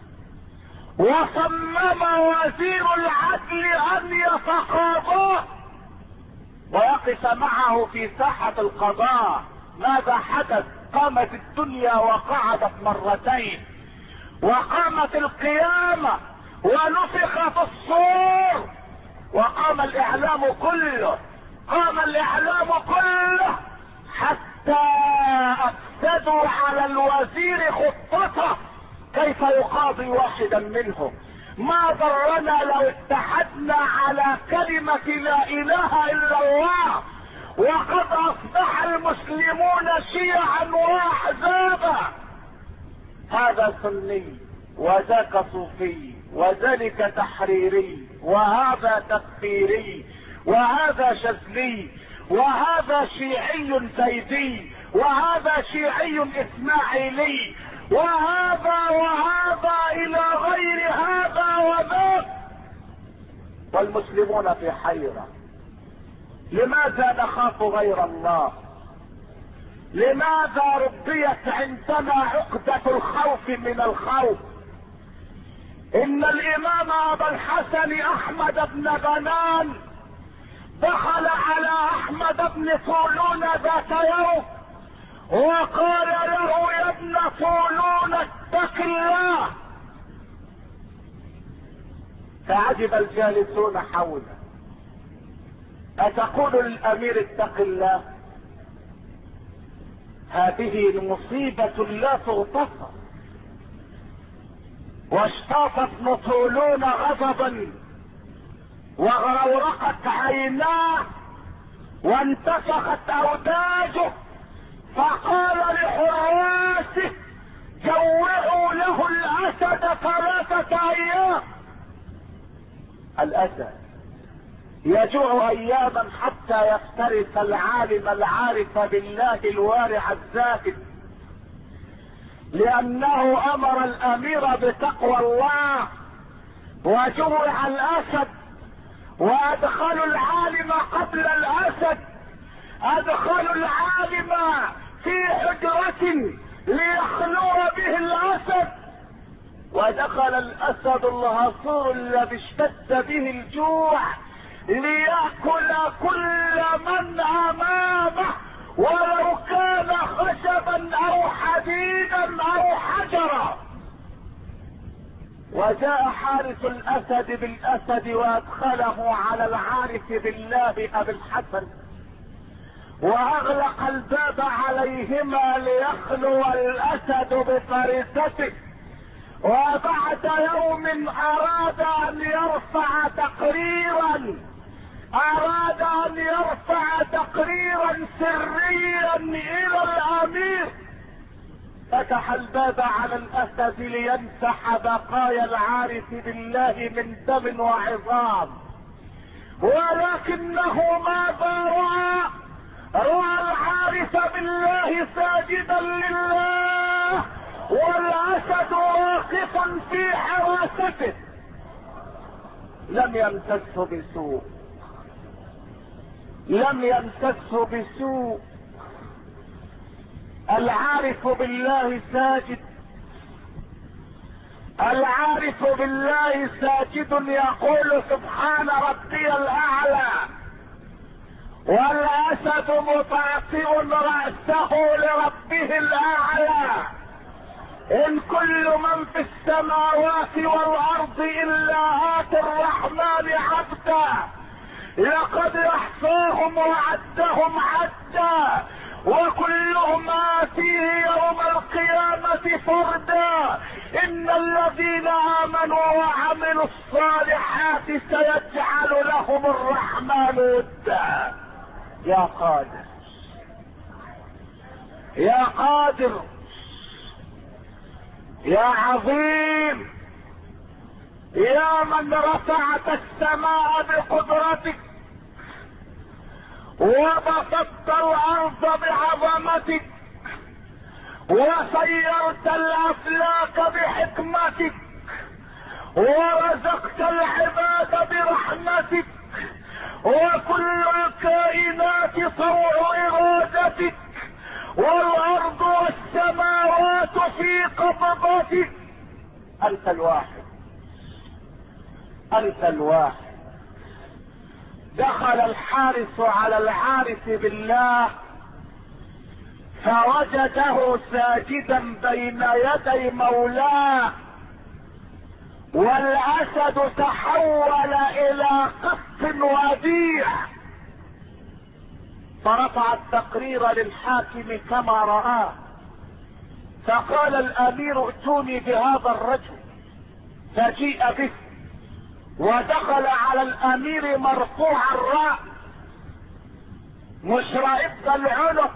S1: وصمم وزير العدل ان يتقاضاه ويقف معه في ساحة القضاء. ماذا حدث؟ قامت الدنيا وقعدت مرتين، وقامت القيامة ونفخ في الصور، وقام الاعلام كله، قام الاعلام كله حتى افسدوا على الوزير خطته كيف يقاضي واحدا منهم. ما ضرنا لو اتحدنا على كلمة لا اله الا الله، وقد اصبح المسلمون شيعا واحزابا، هذا سني وذاك صوفي وذلك تحريري وهذا تكفيري وهذا شاذلي وهذا شيعي زيدي وهذا شيعي اسماعيلي وهذا الى غير هذا وذاك، والمسلمون في حيرة. لماذا نخاف غير الله؟ لماذا ربيت عندنا عقدة الخوف من الخوف؟ ان الامام ابا الحسن احمد بن بنان دخل على احمد بن طولون ذات يوم وقال له يا ابن طولون اتق الله. فعجب الجالسون حوله. اتقول للامير اتق الله؟ هذه مصيبة لا تغتفر. واشتاط ابن طولون غضبا وغرورقت عيناه وانتفخت اوداجه، فقال لحراسه جوعوا له الاسد 3 ايام. الاسد يجوع اياما حتى يفترس العالم العارف بالله الوارع الزاهد، لانه امر الامير بتقوى الله. وجوع الاسد وادخلوا العالم قبل الاسد، ادخلوا العالم في حجرة ليخلو به الاسد، ودخل الاسد الهصور الذي اشتد به الجوع ليأكل كل من امامه ولو كان خشبا او حديدا او حجرا. وجاء حارس الاسد بالاسد وادخله على العارف بالله ابي الحسن، واغلق الباب عليهما ليخلو الاسد بفريسته. وبعد يوم اراد ان يرفع تقريرا سريا الى الامير. فتح الباب على الاسد ليمسح بقايا العارف بالله من دم وعظام، ولكنه ماذا رأى العارف بالله ساجدا لله والاسد واقفا في حراسته. لم يمسسه بسوء. العارف بالله ساجد، العارف بالله ساجد يقول سبحان ربي الاعلى، والاسد مطاطئ رأسه لربه الاعلى. ان كل من في السماوات والارض الا اتى الرحمن عبدا، لقد احصاهم وعدهم عدا، وكلهم آتيه يوم القيامة فردا. ان الذين امنوا وعملوا الصالحات سيجعل لهم الرحمن ودا. يا قادر يا قادر يا عظيم، يا من رفعت السماء بقدرتك وبسطت الارض بعظمتك وسيرت الافلاك بحكمتك ورزقت العباد برحمتك، وكل الكائنات طوع ارادتك، والارض والسماوات في قبضتك. انت الواحد، انت الواحد. دخل الحارس على العارف بالله فوجده ساجدا بين يدي مولاه، والاسد تحول الى قط وديع. فرفع التقرير للحاكم كما رآه، فقال الامير ائتوني بهذا الرجل، فجيء به ودخل على الامير مرفوع الراس مشرئب العنق،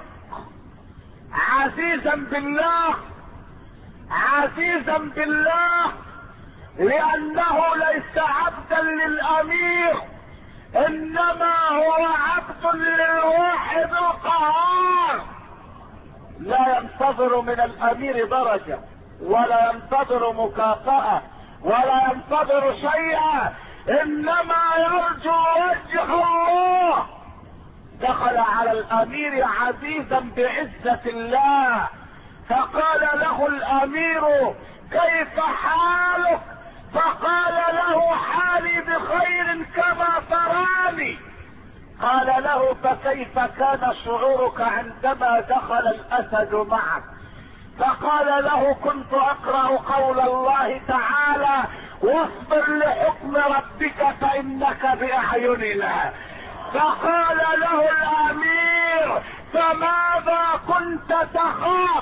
S1: عزيزا بالله، عزيزا بالله، لانه ليس عبدا للامير، انما هو عبد للواحد القهار. لا ينتظر من الامير درجة ولا ينتظر مكافأة ولا ينتظر شيئا، انما يرجو وجه الله. دخل على الامير عزيزا بعزة الله، فقال له الامير كيف حالك؟ فقال له حالي بخير كما تراني. قال له فكيف كان شعورك عندما دخل الاسد معك؟ فقال له كنت اقرأ قول الله تعالى واصبر لحكم ربك فانك باعيننا. فقال له الامير فماذا كنت تخاف؟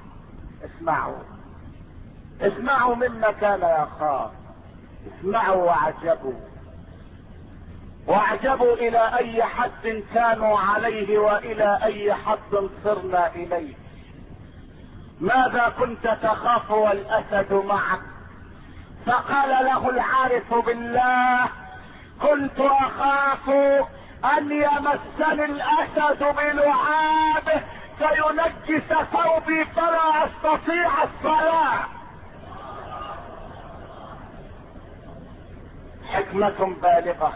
S1: اسمعوا مما كان يخاف، اسمعوا واعجبوا الى اي حد كانوا عليه والى اي حد صرنا اليه. ماذا كنت تخاف والاسد معك؟ فقال له العارف بالله كنت اخاف ان يمسني الاسد بلعابه فينجس ثوبي فلا استطيع الصلاة. حكمة بالغة،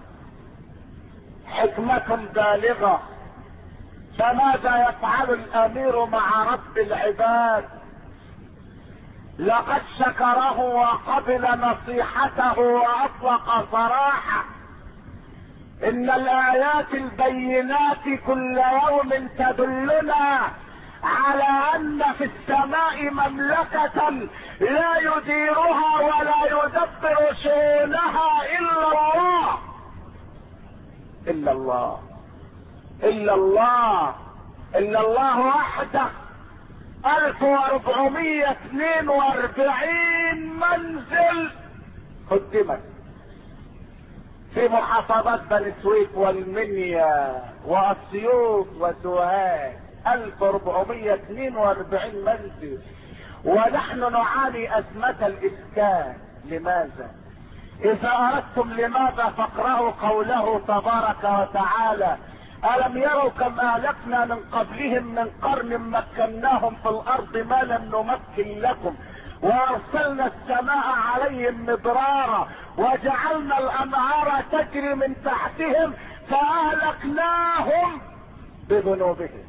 S1: حكمة بالغة. فماذا يفعل الامير مع رب العباد؟ لقد شكره وقبل نصيحته واطلق صراحة. ان الايات البينات كل يوم تدلنا على ان في السماء مملكة لا يديرها ولا يدبر شؤونها الا الله، الا الله، الا الله، الا الله وحده. 1442 منزل قدمت في محافظات بني سويف والمنيا واسيوط وسوهاج. 1442 منزل، ونحن نعاني ازمة الاسكان. لماذا؟ اذا اردتم لماذا فاقرأوا قوله تبارك وتعالى: ألم يروا كم أهلكنا من قبلهم من قرن مكناهم في الأرض ما لم نمكن لكم وأرسلنا السماء عليهم مدرارا وجعلنا الأنهار تجري من تحتهم فأهلكناهم بذنوبهم.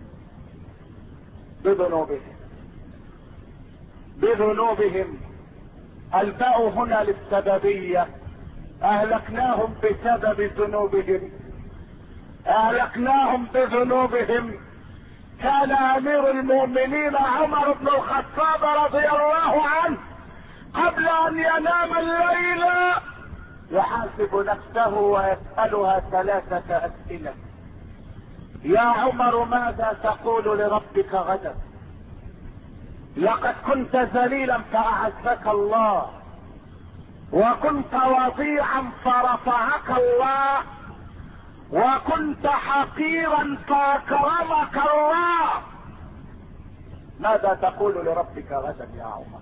S1: بذنوبهم. الباء هنا للسببية. أهلكناهم بسبب ذنوبهم، أهلكناهم بذنوبهم. كان أمير المؤمنين عمر بن الخطاب رضي الله عنه قبل أن ينام الليل يحاسب نفسه ويسألها 3 أسئلة: يا عمر ماذا تقول لربك غدا؟ لقد كنت ذليلا فأعزك الله، وكنت وضيعا فرفعك الله، وكنت حقيرا فاكرمك الله. ماذا تقول لربك غدا يا عمر؟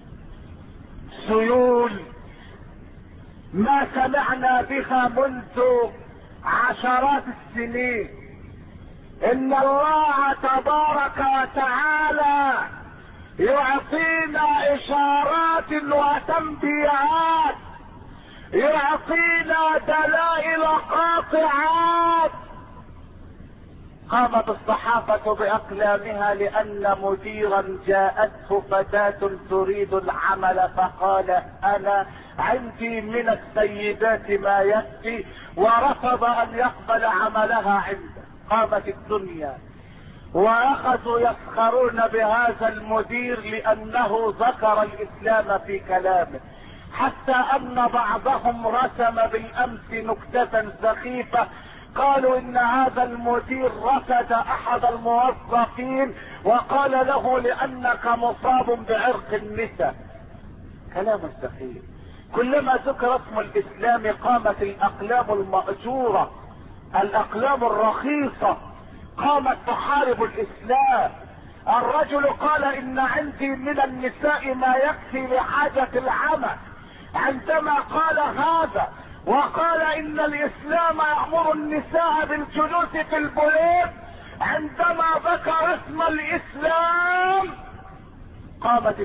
S1: سيول ما سمعنا بها منذ عشرات السنين. ان الله تبارك وتعالى يعطينا اشارات وتنبيهات، يعطينا دلائل قاطعات. قامت الصحافة بأقلامها لأن مديرا جاءته فتاة تريد العمل فقال: أنا عندي من السيدات ما يكفي، ورفض أن يقبل عملها عنده. قامت الدنيا واخذوا يسخرون بهذا المدير لانه ذكر الاسلام في كلامه، حتى ان بعضهم رسم بالامس نكتة سخيفة. قالوا ان هذا المدير رفض احد الموظفين وقال له: لانك مصاب بعرق النساء. كلام سخيف. كلما ذكر اسم الاسلام قامت الاقلام المأجورة، الاقلام الرخيصة قامت تحارب الاسلام. الرجل قال: ان عندي من النساء ما يكفي لحاجة العمل. عندما قال هذا وقال ان الاسلام يأمر النساء بالجلوس في البيوت، عندما ذكر اسم الاسلام قامت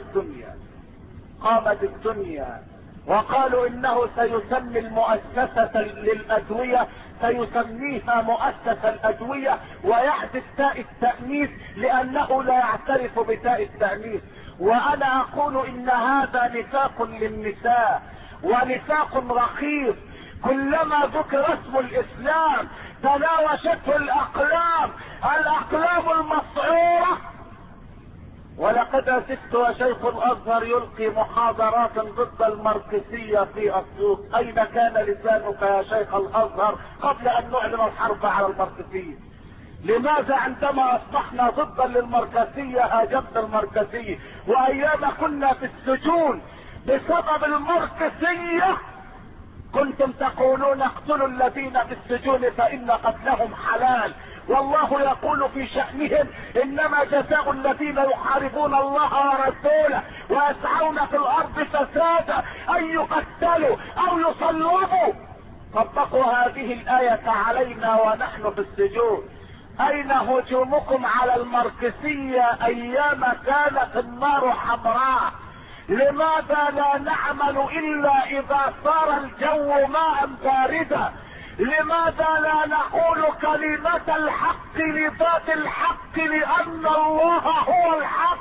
S1: الدنيا وقالوا انه سيسمي المؤسسة للادوية، سيسميها مؤسسة الادوية ويحذف تاء التأنيث لانه لا يعترف بتاء التأنيث. وانا اقول ان هذا نفاق للنساء ونفاق رخيص. كلما ذكر اسم الاسلام تناوشته الاقلام المسعورة. ولقد أسست وشيخ الازهر يلقي محاضرات ضد الماركسية في اسيوط. اين كان لسانك يا شيخ الازهر قبل ان نعلن الحرب على الماركسية؟ لماذا عندما اصبحنا ضدا للماركسية هاجمنا الماركسية؟ وايام كنا في السجون بسبب الماركسية كنتم تقولون: اقتلوا الذين في السجون فان قتلهم حلال. والله يقول في شأنهم: انما جزاء الذين يحاربون الله ورسوله ويسعون في الارض فسادا ان يقتلوا او يصلبوا. طبقوا هذه الآية علينا ونحن في السجون. اين هجومكم على الماركسية ايام كانت النار حمراء؟ لماذا لا نعمل الا اذا صار الجو ماء باردا؟ لماذا لا نقول كلمة الحق لذات الحق لان الله هو الحق؟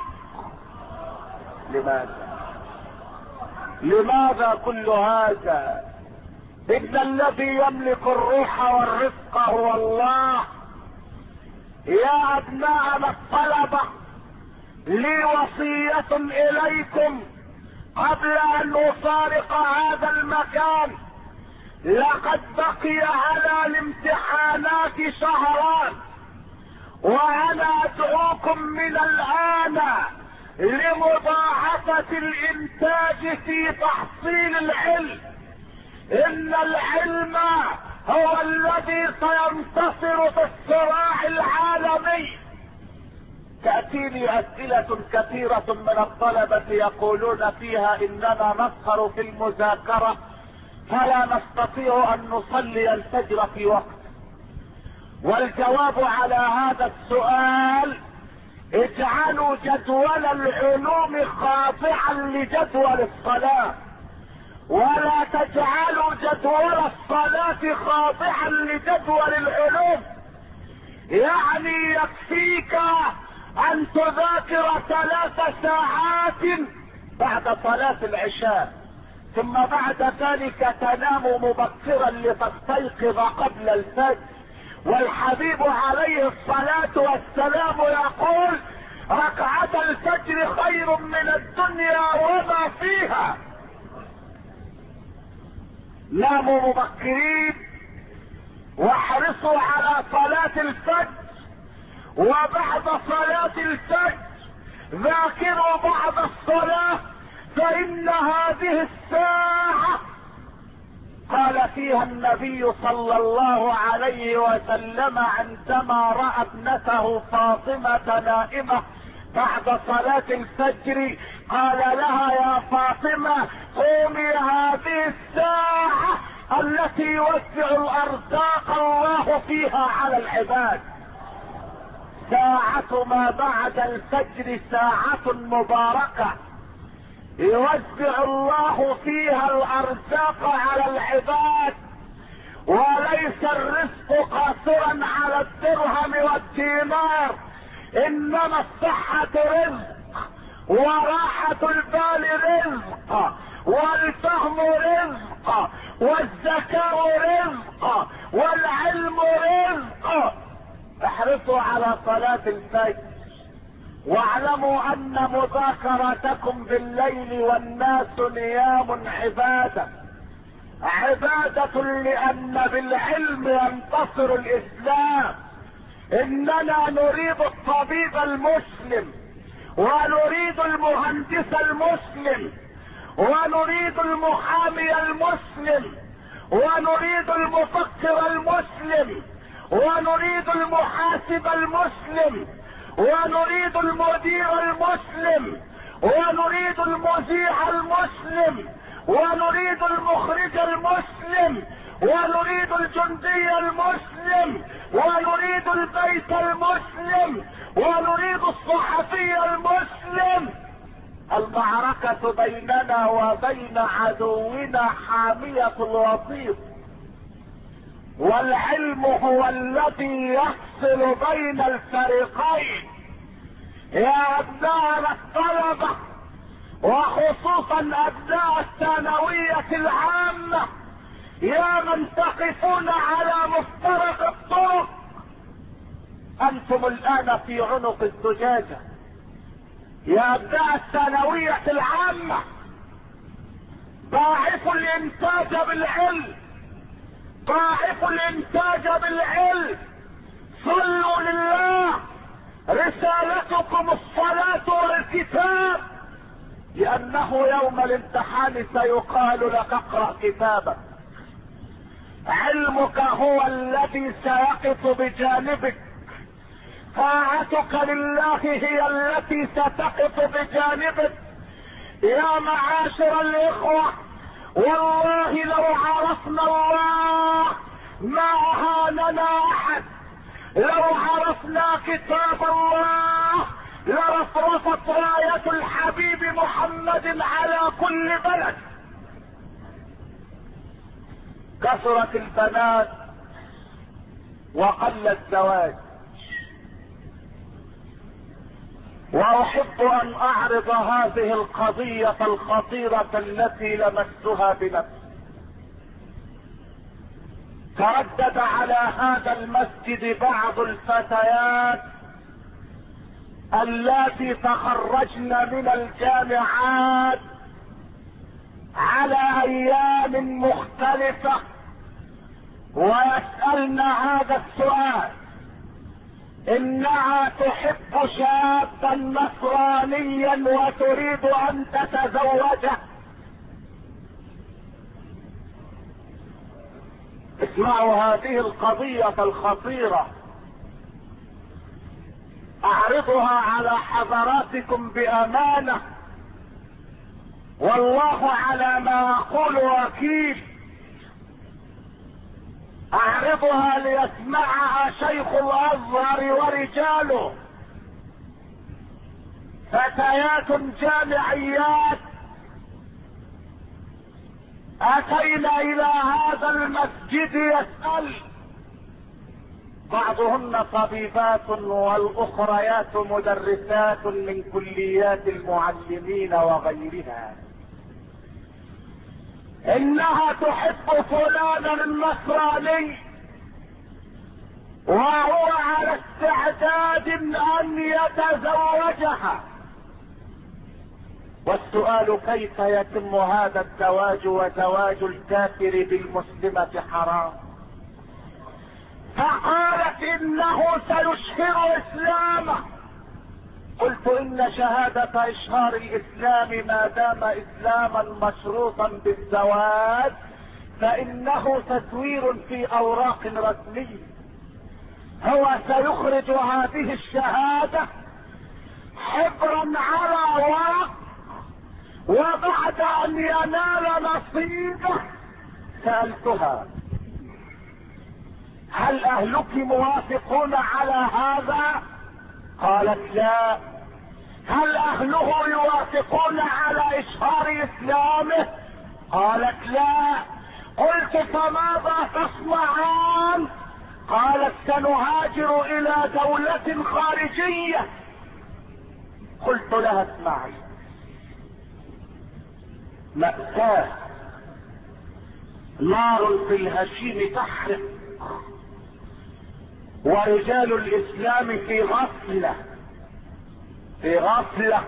S1: لماذا كل هذا؟ ان الذي يملك الروح والرزق هو الله. يا ابناءنا الطلبة، لي وصية اليكم قبل ان افارق هذا المكان. لقد بقي على الامتحانات شهران، وانا ادعوكم من الان لمضاعفة الانتاج في تحصيل العلم. ان العلم هو الذي سينتصر في الصراع العالمي. تأتيني اسئلة كثيرة من الطلبة يقولون فيها اننا نسهر في المذاكرة فلا نستطيع ان نصلي الفجر في وقت. والجواب على هذا السؤال: اجعلوا جدول العلوم خاضعا لجدول الصلاة، ولا تجعلوا جدول الصلاة خاضعا لجدول العلوم. يعني يكفيك ان تذاكر 3 ساعات بعد صلاة العشاء، ثم بعد ذلك تنام مبكرا لتستيقظ قبل الفجر. والحبيب عليه الصلاة والسلام يقول: ركعة الفجر خير من الدنيا وما فيها. ناموا مبكرين واحرصوا على صلاة الفجر، وبعد صلاة الفجر ذاكروا بعد الصلاة، فإن هذه الساعة قال فيها النبي صلى الله عليه وسلم عندما رأى ابنته فاطمة نائمة بعد صلاة الفجر قال لها: يا فاطمة قومي، هذه الساعة التي يوزع الارزاق الله فيها على العباد. ساعة ما بعد الفجر ساعة مباركة يوزع الله فيها الارزاق على العباد، وليس الرزق قاصرا على الدرهم والدينار، انما الصحة رزق، وراحة البال رزق، والفهم رزق، والذكاء رزق، والعلم رزق. احرصوا على صلاة الفجر، واعلموا ان مذاكرتكم بالليل والناس نيام عبادة لان بالعلم ينتصر الاسلام. اننا نريد الطبيب المسلم، ونريد المهندس المسلم، ونريد المحامي المسلم، ونريد المفكر المسلم، ونريد المحاسب المسلم، ونريد المدير المسلم، ونريد المذيع المسلم، ونريد المخرج المسلم، ونريد الجندي المسلم، ونريد البيت المسلم، ونريد الصحفي المسلم. المعركة بيننا وبين عدونا حامية الوطيس، والعلم هو الذي يفصل بين الفريقين. يا ابناء الطلبة، وخصوصا ابناء الثانوية العامة، يا من تقفون على مفترق الطرق، انتم الان في عنق الزجاجة. يا ابناء الثانوية العامة، ضاعفوا الانتاج بالعلم، ضاعفوا الانتاج بالعلم. صلوا لله، رسالتكم الصلاة والكتاب، لانه يوم الامتحان سيقال لك اقرأ كتابك. علمك هو الذي سيقف بجانبك، طاعتك لله هي التي ستقف بجانبك. يا معاشر الاخوة، والله لو عرفنا الله ما اهاننا احد. لو عرفنا كتاب الله لرفرفت راية الحبيب محمد على كل بلد. كثرت البنات وقل الزواج، واحب ان اعرض هذه القضية الخطيرة التي لمستها بنفسي. تردد على هذا المسجد بعض الفتيات اللاتي تخرجن من الجامعات على ايام مختلفة ويسألن هذا السؤال: انها تحب شابا نصرانيا وتريد ان تتزوجه. اسمعوا هذه القضية الخطيرة، اعرضها على حضراتكم بامانة، والله على ما اقول وكيل. اعرضها ليسمعها شيخ الازهر ورجاله. فتيات جامعيات اتينا الى هذا المسجد يسأل، بعضهن طبيبات والاخريات مدرسات من كليات المعلمين وغيرها، انها تحب فلانا النصراني وهو على استعداد ان يتزوجها. والسؤال: كيف يتم هذا الزواج وزواج الكافر بالمسلمة حرام؟ فقالت: انه سيشهر اسلامه. قلت: ان شهادة اشهار الاسلام ما دام اسلاما مشروطا بالزواج فانه تزوير في اوراق رسمية. هو سيخرج هذه الشهادة حبرا على ورق، وبعد ان ينال نصيبه سألتها: هل اهلك موافقون على هذا؟ قالت: لا. هل اهله يوافقون على اشهار اسلامه؟ قالت: لا. قلت: فماذا تصنعان؟ قالت: سنهاجر الى دولة خارجية. قلت لها: اسمعي، مأساة، نار في الهشيم تحرق، ورجال الاسلام في غفلة، في غفلة.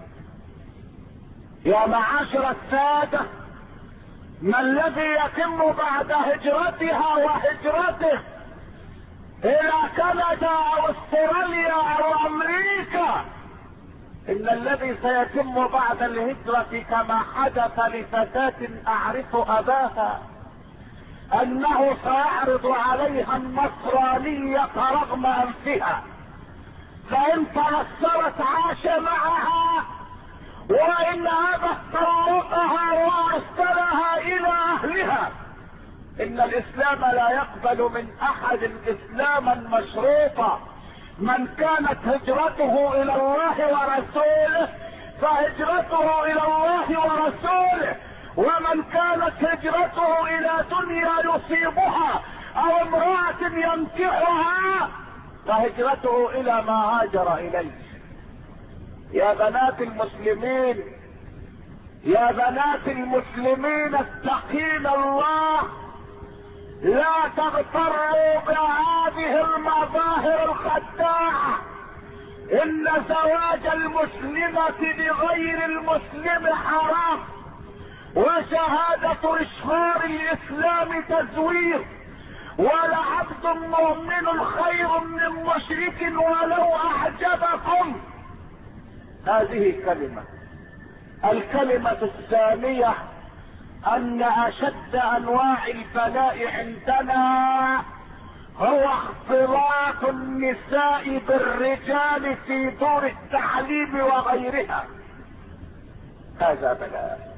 S1: يا معاشر السادة، ما الذي يتم بعد هجرتها وهجرته الى كندا او استراليا او امريكا؟ ان الذي سيتم بعد الهجرة كما حدث لفتاة اعرف اباها، انه سيعرض عليها النصرانية رغم انفها، فان تنصرت عاش معها، وان ابت طلقها وارسلها الى اهلها. ان الاسلام لا يقبل من احد اسلاما مشروطا. من كانت هجرته الى الله ورسوله فهجرته الى الله ورسوله، ومن كانت هجرته الى دنيا يصيبها او امرأة ينكحها فهجرته الى ما هاجر اليه. يا بنات المسلمين، يا بنات المسلمين، اتقين الله، لا تغتروا بهذه المظاهر الخداعة. ان زواج المسلمة بغير المسلم حرام، وشهادة اشهار الاسلام تزوير، ولعبد مؤمن خير من مشرك ولو اعجبكم. هذه كلمة. الكلمة الثانية: ان اشد انواع البلاء عندنا هو اختلاط النساء بالرجال في دور التعليم وغيرها. هذا بلاء،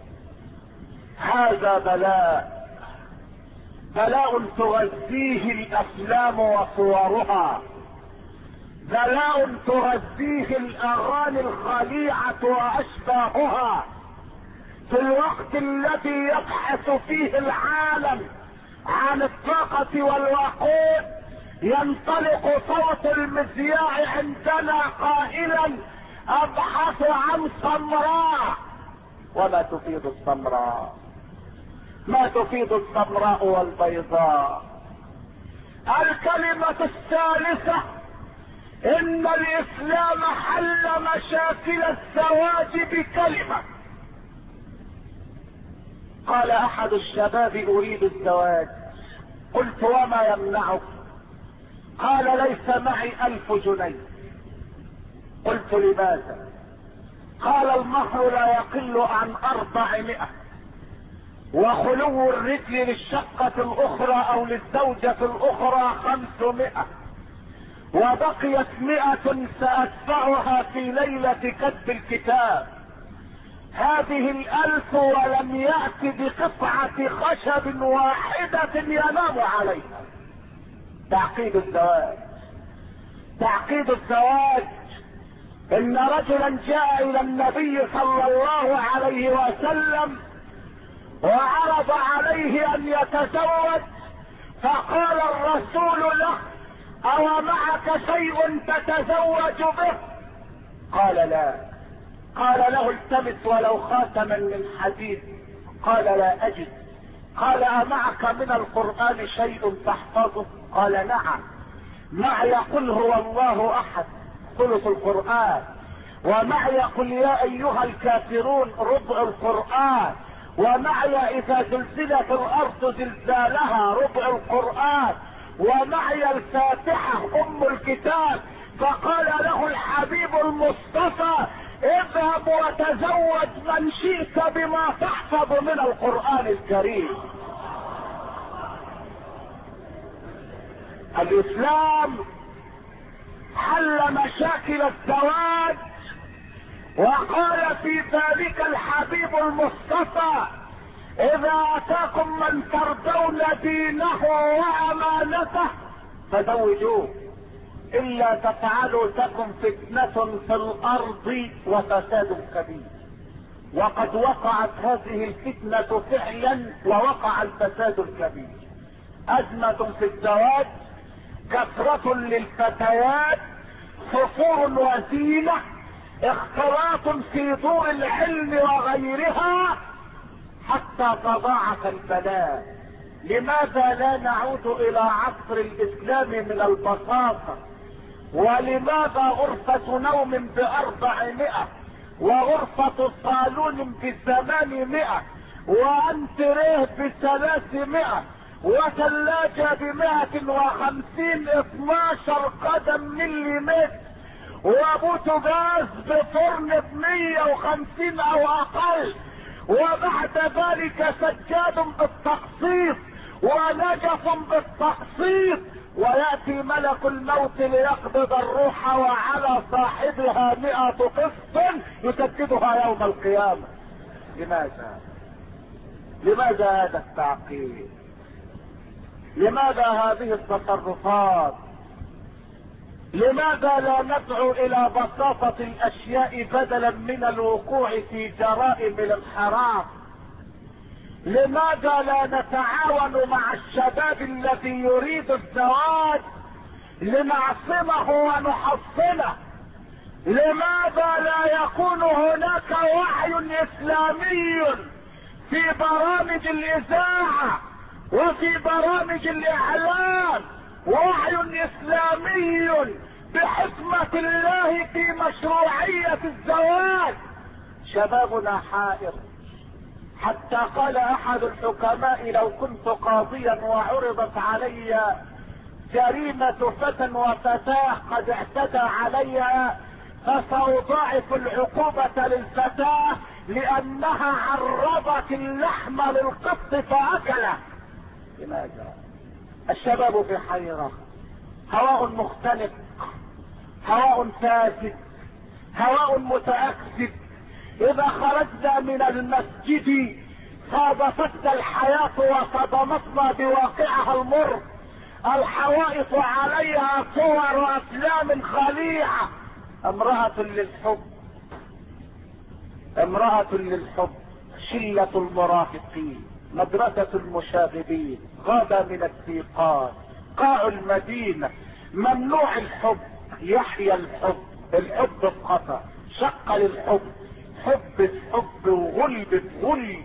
S1: هذا بلاء، بلاء تغذيه الافلام وصورها، بلاء تغذيه الاغاني الخليعة واشباهها. في الوقت الذي يبحث فيه العالم عن الطاقة والوقود ينطلق صوت المذياع عندنا قائلا: ابحث عن سمراء. وما تفيد السمراء؟ ما تفيد السمراء والبيضاء؟ الكلمة الثالثة: ان الاسلام حل مشاكل الزواج بكلمة. قال احد الشباب اريد الزواج. قلت وما يمنعك؟ قال ليس معي 1000 جنيه. قلت لماذا؟ قال المهر لا يقل عن 400، وخلو الرجل للشقة الاخرى او للزوجة الاخرى 500، وبقيت 100 سأدفعها في ليلة كتب الكتاب. هذه 1000 ولم يأت بقطعة خشب واحدة ينام عليها. تعقيد الزواج، تعقيد الزواج. ان رجلا جاء الى النبي صلى الله عليه وسلم وعرض عليه ان يتزوج، فقال الرسول له: او معك شيء تتزوج به؟ قال لا. قال له: التمس ولو خاتما من حديد. قال: لا اجد. قال: امعك من القرآن شيء تحفظه؟ قال: نعم، معي قل هو الله احد ثلث القرآن، ومعي قل يا ايها الكافرون ربع القرآن، ومعي اذا زلزلت الارض زلزالها ربع القرآن، ومعي الفاتحة ام الكتاب. فقال له الحبيب المصطفى: اذهب وتزوج من شئت بما تحفظ من القرآن الكريم. الاسلام حل مشاكل الزواج، وقال في ذلك الحبيب المصطفى: اذا اتاكم من ترضون دينه وامانته فزوجوه، الا تفعلوا تكن فتنة في الارض وفساد كبير. وقد وقعت هذه الفتنة فعلا ووقع الفساد الكبير. ازمة في الزواج، كثرة للفتيات، سفور وزينة، اختلاط في دور العلم وغيرها، حتى تضاعف البلاء. لماذا لا نعود الى عصر الاسلام من البساطة؟ ولماذا غرفة نوم ب400 وغرفة صالون ب800 وانتريه ب300 وثلاجة ب150 12 قدم مليمتر وبوتاجاز بفرن ب150 او اقل، وبعد ذلك سجاد بالتقسيط ونجف بالتقسيط، ويأتي ملك الموت ليقبض الروح وعلى صاحبها 100 قسط يسددها يوم القيامة. لماذا؟ لماذا هذا التعقيد؟ لماذا هذه التصرفات؟ لماذا لا ندعو الى بساطة الاشياء بدلا من الوقوع في جرائم الانحراف؟ لماذا لا نتعاون مع الشباب الذي يريد الزواج لنعصمه ونحصنه؟ لماذا لا يكون هناك وعي اسلامي في برامج الاذاعة وفي برامج الاعلام؟ وعي اسلامي بحكمة الله في مشروعية الزواج. شبابنا حائر، حتى قال احد الحكماء: لو كنت قاضيا وعرضت علي جريمة فتى وفتاة قد اعتدى عليها فسأضاعف العقوبة للفتاة لانها عرضت اللحم للقط فاكله. لماذا؟ الشباب في حيرة، هواء مختلف، هواء فاسد، هواء متأكسد. اذا خرجنا من المسجد صادفتنا الحياة وصدمتنا بواقعها المر. الحوائط عليها صور افلام خليعة. امرأة للحب، امرأة للحب، شلة المرافقين، مدرسة المشاغبين، غابة من السيقات، قاع المدينة، ممنوع الحب. يحيى الحب، الحب اتقطع، شق للحب، حب بحب وغل بغل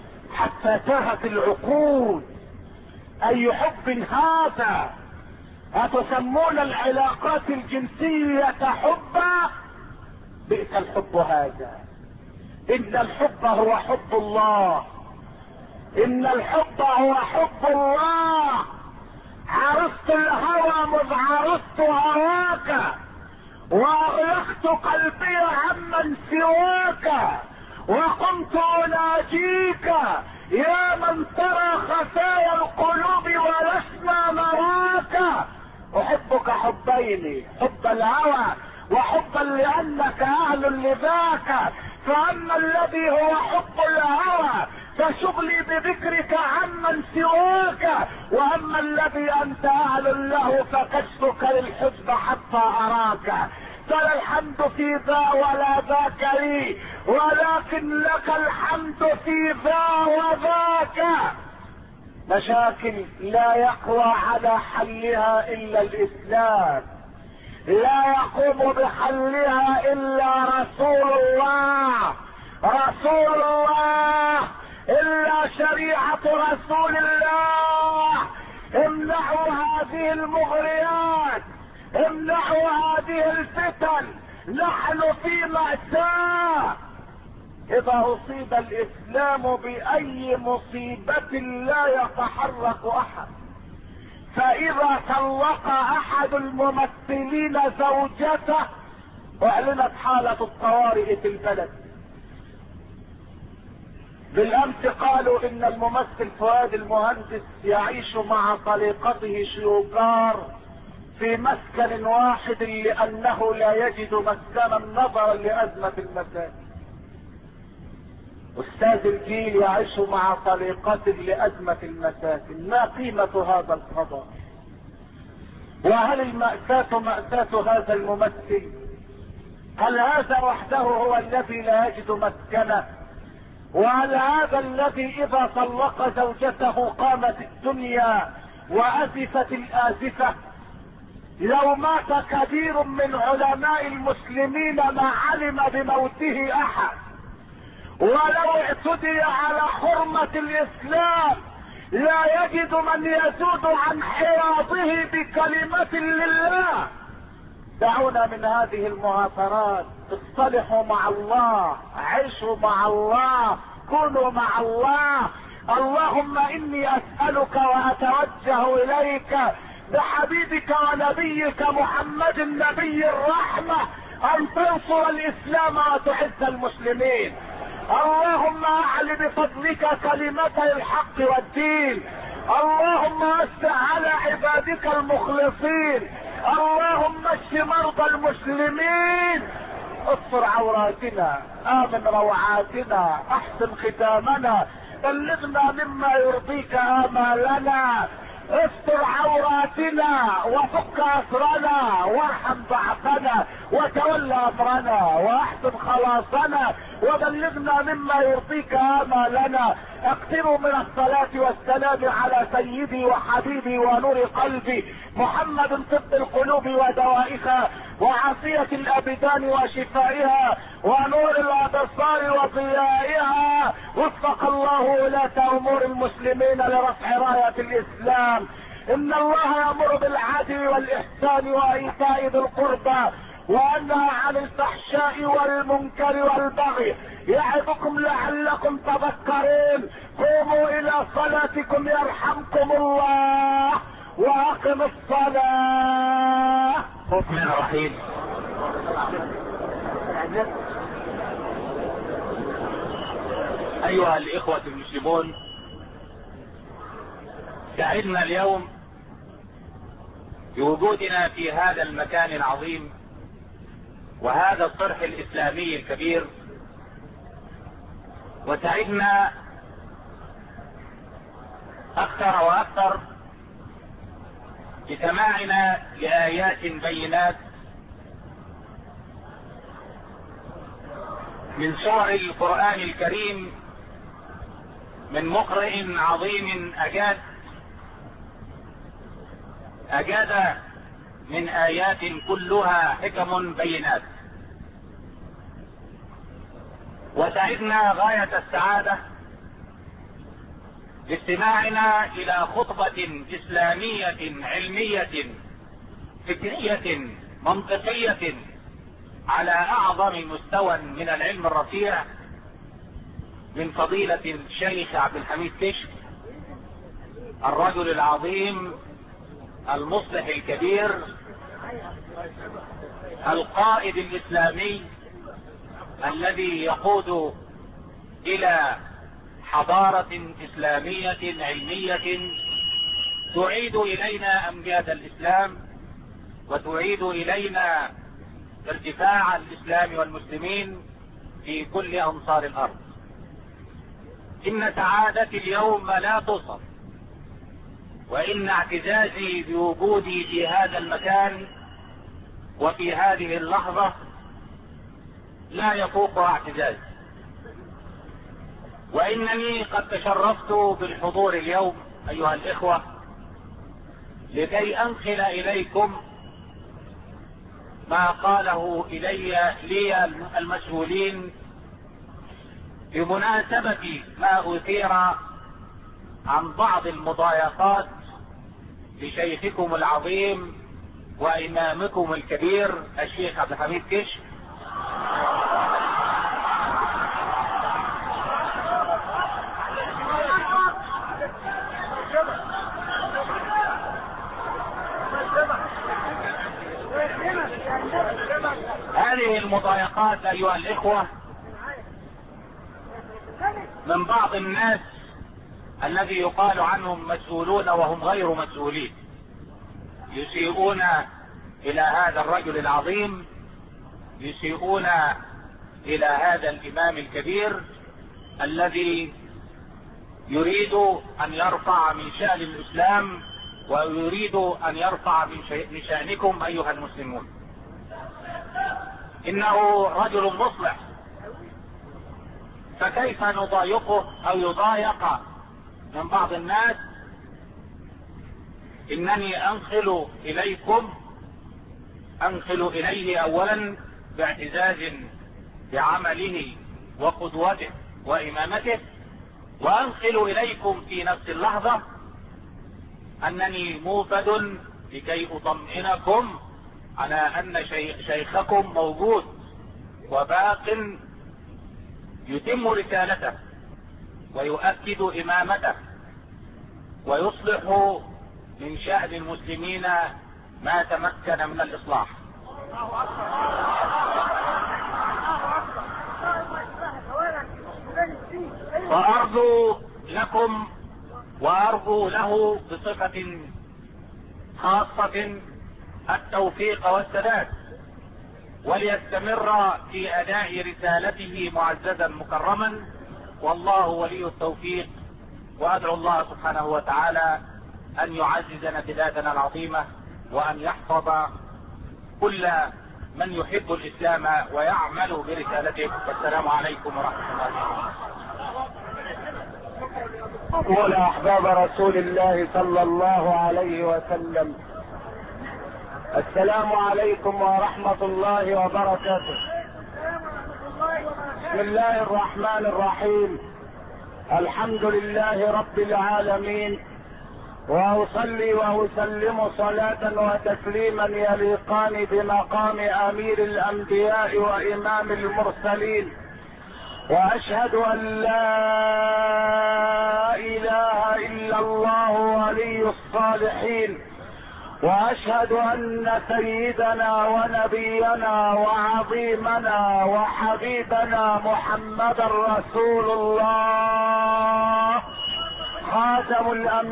S1: حتى تاهت العقول. اي حب هذا؟ أتسمون العلاقات الجنسية حبا؟ بئس الحب هذا. إن الحب هو حب الله، إن الحب هو حب الله. عرفت الهوى مذ عرفت هواك، وأغلقت قلبي عمن سواك، وقمت أناجيك يا من ترى خفايا القلوب ولسنا نراك. أحبك حبين، حب الهوى وحبا لأنك أهل لذاك. فأما الذي هو حب الهوى فشغلي بذكرك عمن سواك، وأما الذي أنت أهل له فكشفك للحب حتى أراك. فلا الحمد في ذا ولا ذاك لي، ولكن لك الحمد في ذا وذاك. مشاكل لا يقوى على حلها إلا الإسلام، لا يقوم بحلها إلا رسول الله، رسول الله، إلا شريعة رسول الله. امنعوا هذه المغريات، امنعوا هذه الفتن، نحن في مأساة. إذا أصيب الإسلام بأي مصيبة لا يتحرك أحد، فإذا طلق أحد الممثلين زوجته أعلنت حالة الطوارئ في البلد. بالأمس قالوا إن الممثل فؤاد المهندس يعيش مع طليقته شيوكار في مسكن واحد لأنه لا يجد مسكنا نظرا لأزمة المساكن. أستاذ الجيل يعيش مع طليقته لأزمة المساكن. ما قيمة هذا القضاء؟ وهل المأساة مأساة هذا الممثل؟ هل هذا وحده هو الذي لا يجد مسكنه؟ وهل هذا الذي إذا طلق زوجته قامت الدنيا وأزفت الآزفة؟ لو مات كثير من علماء المسلمين ما علم بموته أحد، ولو اعتدي على حرمة الإسلام لا يجد من يزود عن حراضه بكلمة لله. دعونا من هذه المهاترات، اصطلحوا مع الله، عيشوا مع الله، كونوا مع الله. اللهم إني أسألك وأتوجه إليك بحبيبك ونبيك محمد نبي الرحمة أن تنصر الإسلام وتعز المسلمين. اللهم أعل بفضلك كلمتي الحق والدين. اللهم وسع على عبادك المخلصين. اللهم اشف مرضى المسلمين. استر عوراتنا، آمن روعاتنا، احسن ختامنا، بلغنا مما يرضيك آمالنا. استر عوراتنا وفك اسرنا، وارحم ضعفنا وتولى امرنا، واحسن خلاصنا، وبلغنا مما يرضيك آمالنا. اكثروا من الصلاة والسلام على سيدي وحبيبي ونور قلبي محمد، طب القلوب ودوائها، وعافية الابدان وشفائها، ونور الابصار وضيائها. وفق الله ولاة امور المسلمين لرفع راية الاسلام. ان الله يأمر بالعدل والاحسان وايتاء ذي القربى، وينهى عن الفحشاء والمنكر والبغي، يعظكم لعلكم تذكرون. قوموا الى صلاتكم يرحمكم الله، واقم الصلاة.
S2: الرحمن الرحيم. ايها الاخوة المسلمون، سعدنا اليوم بوجودنا في هذا المكان العظيم وهذا الصرح الاسلامي الكبير، وسعدنا اكثر واكثر بسماعنا لآيات بينات من سور القرآن الكريم من مقرئ عظيم أجاد من آيات كلها حكم بينات. وسعدنا غاية السعادة باستماعنا إلى خطبة إسلامية علمية فكرية منطقية على اعظم مستوى من العلم الرفيع من فضيلة الشيخ عبد الحميد كشك، الرجل العظيم المصلح الكبير القائد الاسلامي الذي يقود الى حضارة اسلامية علمية تعيد الينا امجاد الاسلام وتعيد الينا ارتفاع الاسلام والمسلمين في كل امصار الارض. ان سعادتي اليوم لا توصف، وان اعتزازي بوجودي في هذا المكان وفي هذه اللحظة لا يفوق اعتزازي، وانني قد تشرفت بالحضور اليوم ايها الاخوة لكي انقل اليكم ما قاله لي المسؤولين بمناسبة ما اثير عن بعض المضايقات لشيخكم العظيم وامامكم الكبير الشيخ عبد الحميد كشك، هذه المضايقات ايها الاخوة من بعض الناس الذي يقال عنهم مسؤولون وهم غير مسؤولين، يسيئون الى هذا الرجل العظيم، يسيئون الى هذا الامام الكبير الذي يريد ان يرفع من شأن الاسلام ويريد ان يرفع من شأنكم ايها المسلمون. انه رجل مصلح، فكيف نضايقه او يضايق من بعض الناس؟ انني انقل اليه اولا باعتزاز بعمله وقدوته وامامته، وانقل اليكم في نفس اللحظة انني موفد لكي اطمئنكم على ان شيخكم موجود وباق يتم رسالته ويؤكد امامته ويصلح من شأن المسلمين ما تمكن من الاصلاح. فارجو لكم وارجو له بصفة خاصة التوفيق والسداد، وليستمر في اداء رسالته معززا مكرما، والله ولي التوفيق. وادعو الله سبحانه وتعالى ان يعزز بلادنا العظيمة وان يحفظ كل من يحب الاسلام ويعمل برسالته. والسلام عليكم ورحمة الله.
S1: قول احباب رسول الله صلى الله عليه وسلم: السلام عليكم ورحمة الله وبركاته. بسم الله الرحمن الرحيم. الحمد لله رب العالمين، واصلي واسلم صلاة وتسليما يليقان بمقام امير الانبياء وامام المرسلين، واشهد ان لا اله الا الله ولي الصالحين، واشهد ان سيدنا ونبينا وعظيمنا وحبيبنا محمدا رسول الله خاتم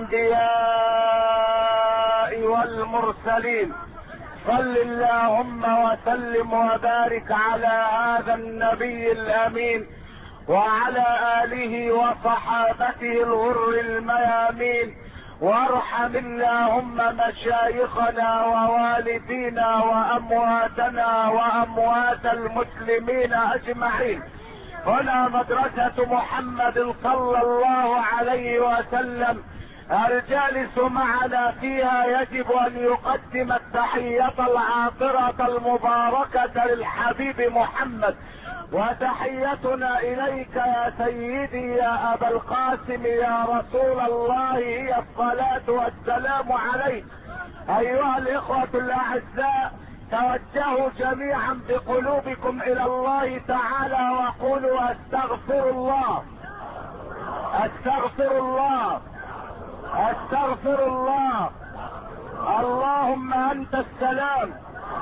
S1: الانبياء والمرسلين. صل اللهم وسلم وبارك على هذا النبي الامين وعلى اله وصحابته الغر الميامين، وارحم اللهم مشايخنا ووالدينا وامواتنا واموات المسلمين اجمعين. هنا مدرسة محمد صلى الله عليه وسلم، الجالس معنا فيها يجب ان يقدم التحية العاطرة المباركة للحبيب محمد، وتحيتنا اليك يا سيدي يا ابا القاسم يا رسول الله هي الصلاة والسلام عليك ايها الاخوة الاعزاء، توجهوا جميعا بقلوبكم الى الله تعالى وقولوا استغفر الله استغفر الله استغفر الله. اللهم انت السلام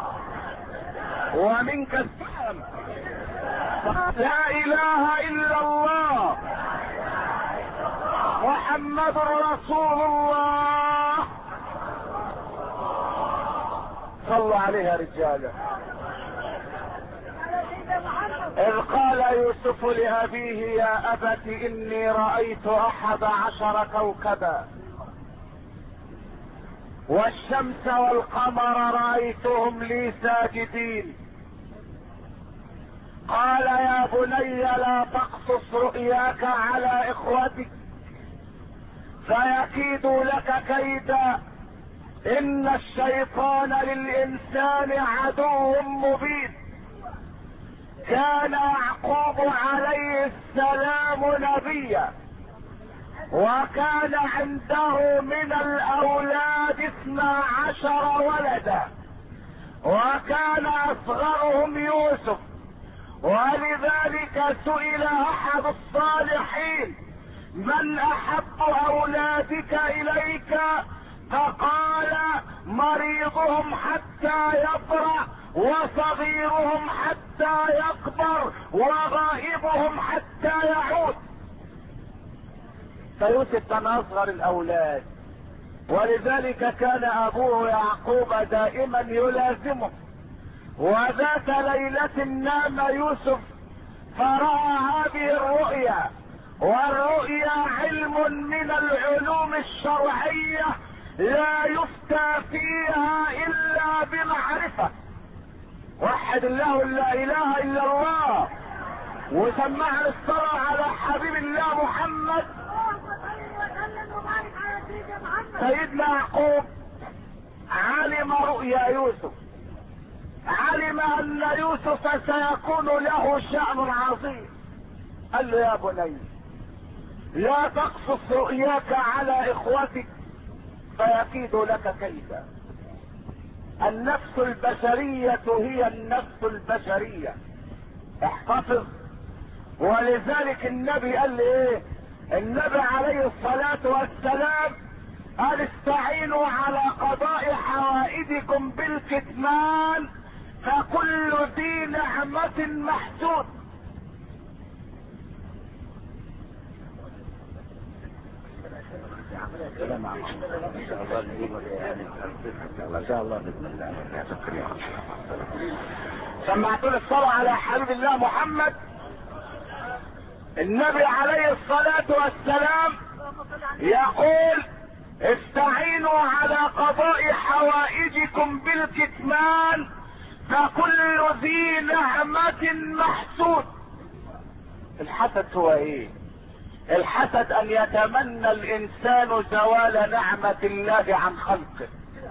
S1: ومنك السلام، لا اله الا الله محمد رسول الله. صلوا عليه يا رجاله. اذ قال يوسف لابيه يا ابت اني رايت 11 كوكبا والشمس والقمر رايتهم لي ساجدين. قال يا بني لا تقصص رؤياك على اخوتك فيكيدوا لك كيدا ان الشيطان للانسان عدو مبين. كان يعقوب عليه السلام نبيا وكان عنده من الاولاد 12 ولدا وكان اصغرهم يوسف. ولذلك سئل احد الصالحين من احب اولادك اليك؟ فقال مريضهم حتى يبرأ وصغيرهم حتى يكبر وغائبهم حتى يعود. فيوسف كان اصغر الاولاد، ولذلك كان ابوه يعقوب دائما يلازمه. وذات ليلة نام يوسف فرأى هذه الرؤيا، والرؤيا علم من العلوم الشرعية لا يفتى فيها الا بمعرفة. وحد الله لا اله الا الله وسمعنا الصلاة على حبيب الله محمد. سيدنا يعقوب علم رؤيا يوسف، علم ان يوسف سيكون له شأن عظيم. قال له يا بني لا تقصص رؤياك على اخوتك فيكيدوا لك كيدا. النفس البشرية هي النفس البشرية، احتفظ. ولذلك النبي قال لي ايه؟ النبي عليه الصلاة والسلام قال استعينوا على قضاء حوائجكم بالكتمان فكل ذي نعمة محسود. ما شاء الله بسم الله. سمعتوا الصلاة على حبيب الله محمد. النبي عليه الصلاة والسلام يقول استعينوا على قضاء حوائجكم بالكتمان فكل ذي نعمة محسود. الحسد هو ايه؟ الحسد ان يتمنى الانسان زوال نعمة الله عن خلقه.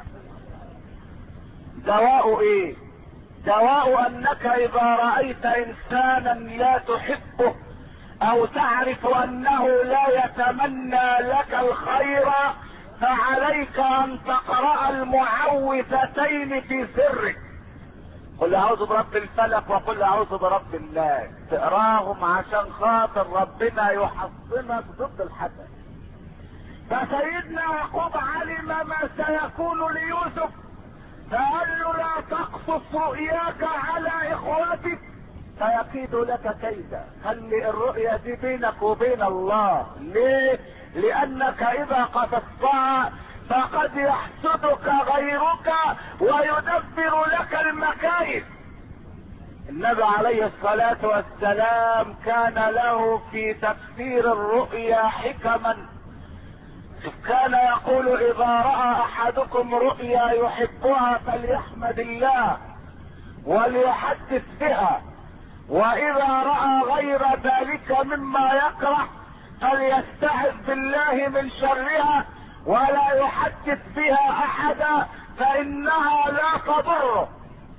S1: دواء ايه؟ دواء انك اذا رأيت انسانا لا تحبه او تعرف انه لا يتمنى لك الخير فعليك ان تقرأ المعوذتين في سرك. قل اعوذ برب الفلق وقل اعوذ برب الناس، تقراهم عشان خاطر ربنا يحصنك ضد الحسد. فسيدنا يعقوب علم ما سيكون ليوسف فقال له لا تقصص رؤياك على اخوتك فيكيد لك كيدا. خلي الرؤيا دي بينك وبين الله. ليه؟ لانك اذا قصصتها فقد يحسدك غيرك ويدبر لك المكايد. النبي عليه الصلاة والسلام كان له في تفسير الرؤيا حكما. كان يقول اذا رأى احدكم رؤيا يحبها فليحمد الله وليحدث بها، واذا رأى غير ذلك مما يكره فليستعذ بالله من شرها ولا يحدث بها احدا فانها لا تضره.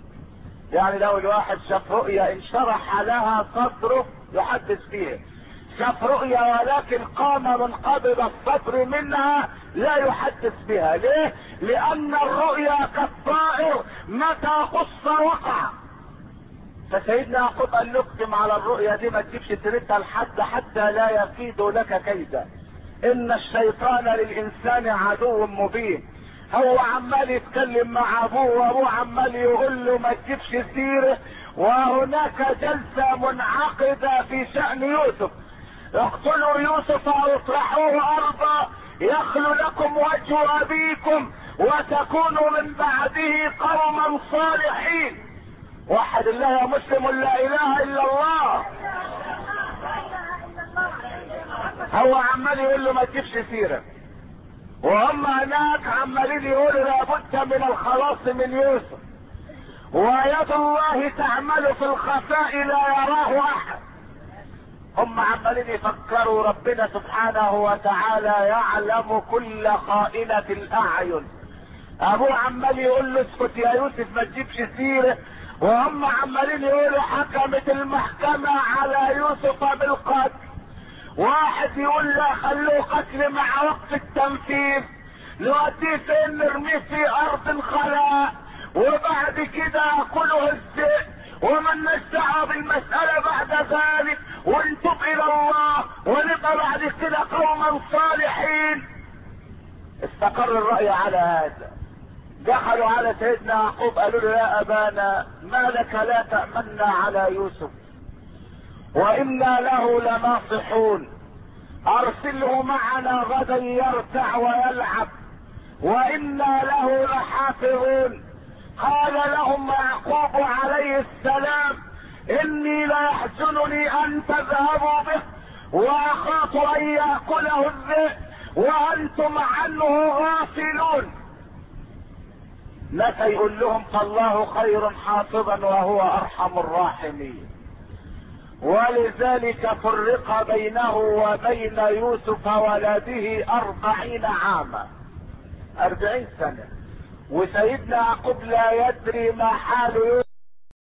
S1: يعني لو الواحد شاف رؤيا انشرح لها صدره يحدث فيها، شاف رؤيا ولكن قام من قبل الصبر منها لا يحدث بها. ليه؟ لان الرؤيا كالطائر متى قص وقع. فسيدنا يعقوب قال له اكتم على الرؤيا دي، ما تجيبش سيرتها لحد حتى لا يكيد لك كيدا. ان الشيطان للانسان عدو مبين. هو عمال يتكلم مع ابوه وابوه عمال يقول له ما تجيبش سيره، وهناك جلسه منعقده في شأن يوسف. اقتلوا يوسف او اطرحوه ارضا يخلو لكم وجه ابيكم وتكونوا من بعده قوما صالحين. وحد الله يا مسلم، لا اله الا الله. هو عمال يقول له ما تجيبش سيره، وهم هناك عمالين يقولوا لابد من الخلاص من يوسف، ويد الله تعمل في الخفاء لا يراه احد. هم عمالين يفكروا ربنا سبحانه وتعالى يعلم كل خائنة الاعين. ابوه عمال يقول له اسكت يا يوسف ما تجيبش سيره، وهم عمالين يقولوا حكمت المحكمة على يوسف بالقتل. واحد يقول له خلوه قتل مع وقت التنفيذ، نوديه فين؟ نرميه في ارض خلاء وبعد كده ياكله الذئب، ومن دعوه بالمسألة بعد ذلك، ونتوب الى الله ونبقى بعد كده قوما صالحين. استقر الرأي على هذا. دخلوا على سيدنا يعقوب قالوا له يا ابانا ما لك لا تأمنا على يوسف وإنا له لناصحون، ارسله معنا غدا يرتع ويلعب وإنا له لحافظون. قال لهم يعقوب عليه السلام إني ليحزنني أن تذهبوا به وأخاف أن يأكله الذئب وأنتم عنه غافلون. متى يقول لهم فالله خير حافظا وهو أرحم الراحمين. ولذلك فرق بينه وبين يوسف ولده 40 عاما، 40 سنة. وسيدنا يعقوب لا يدري ما حال يوسف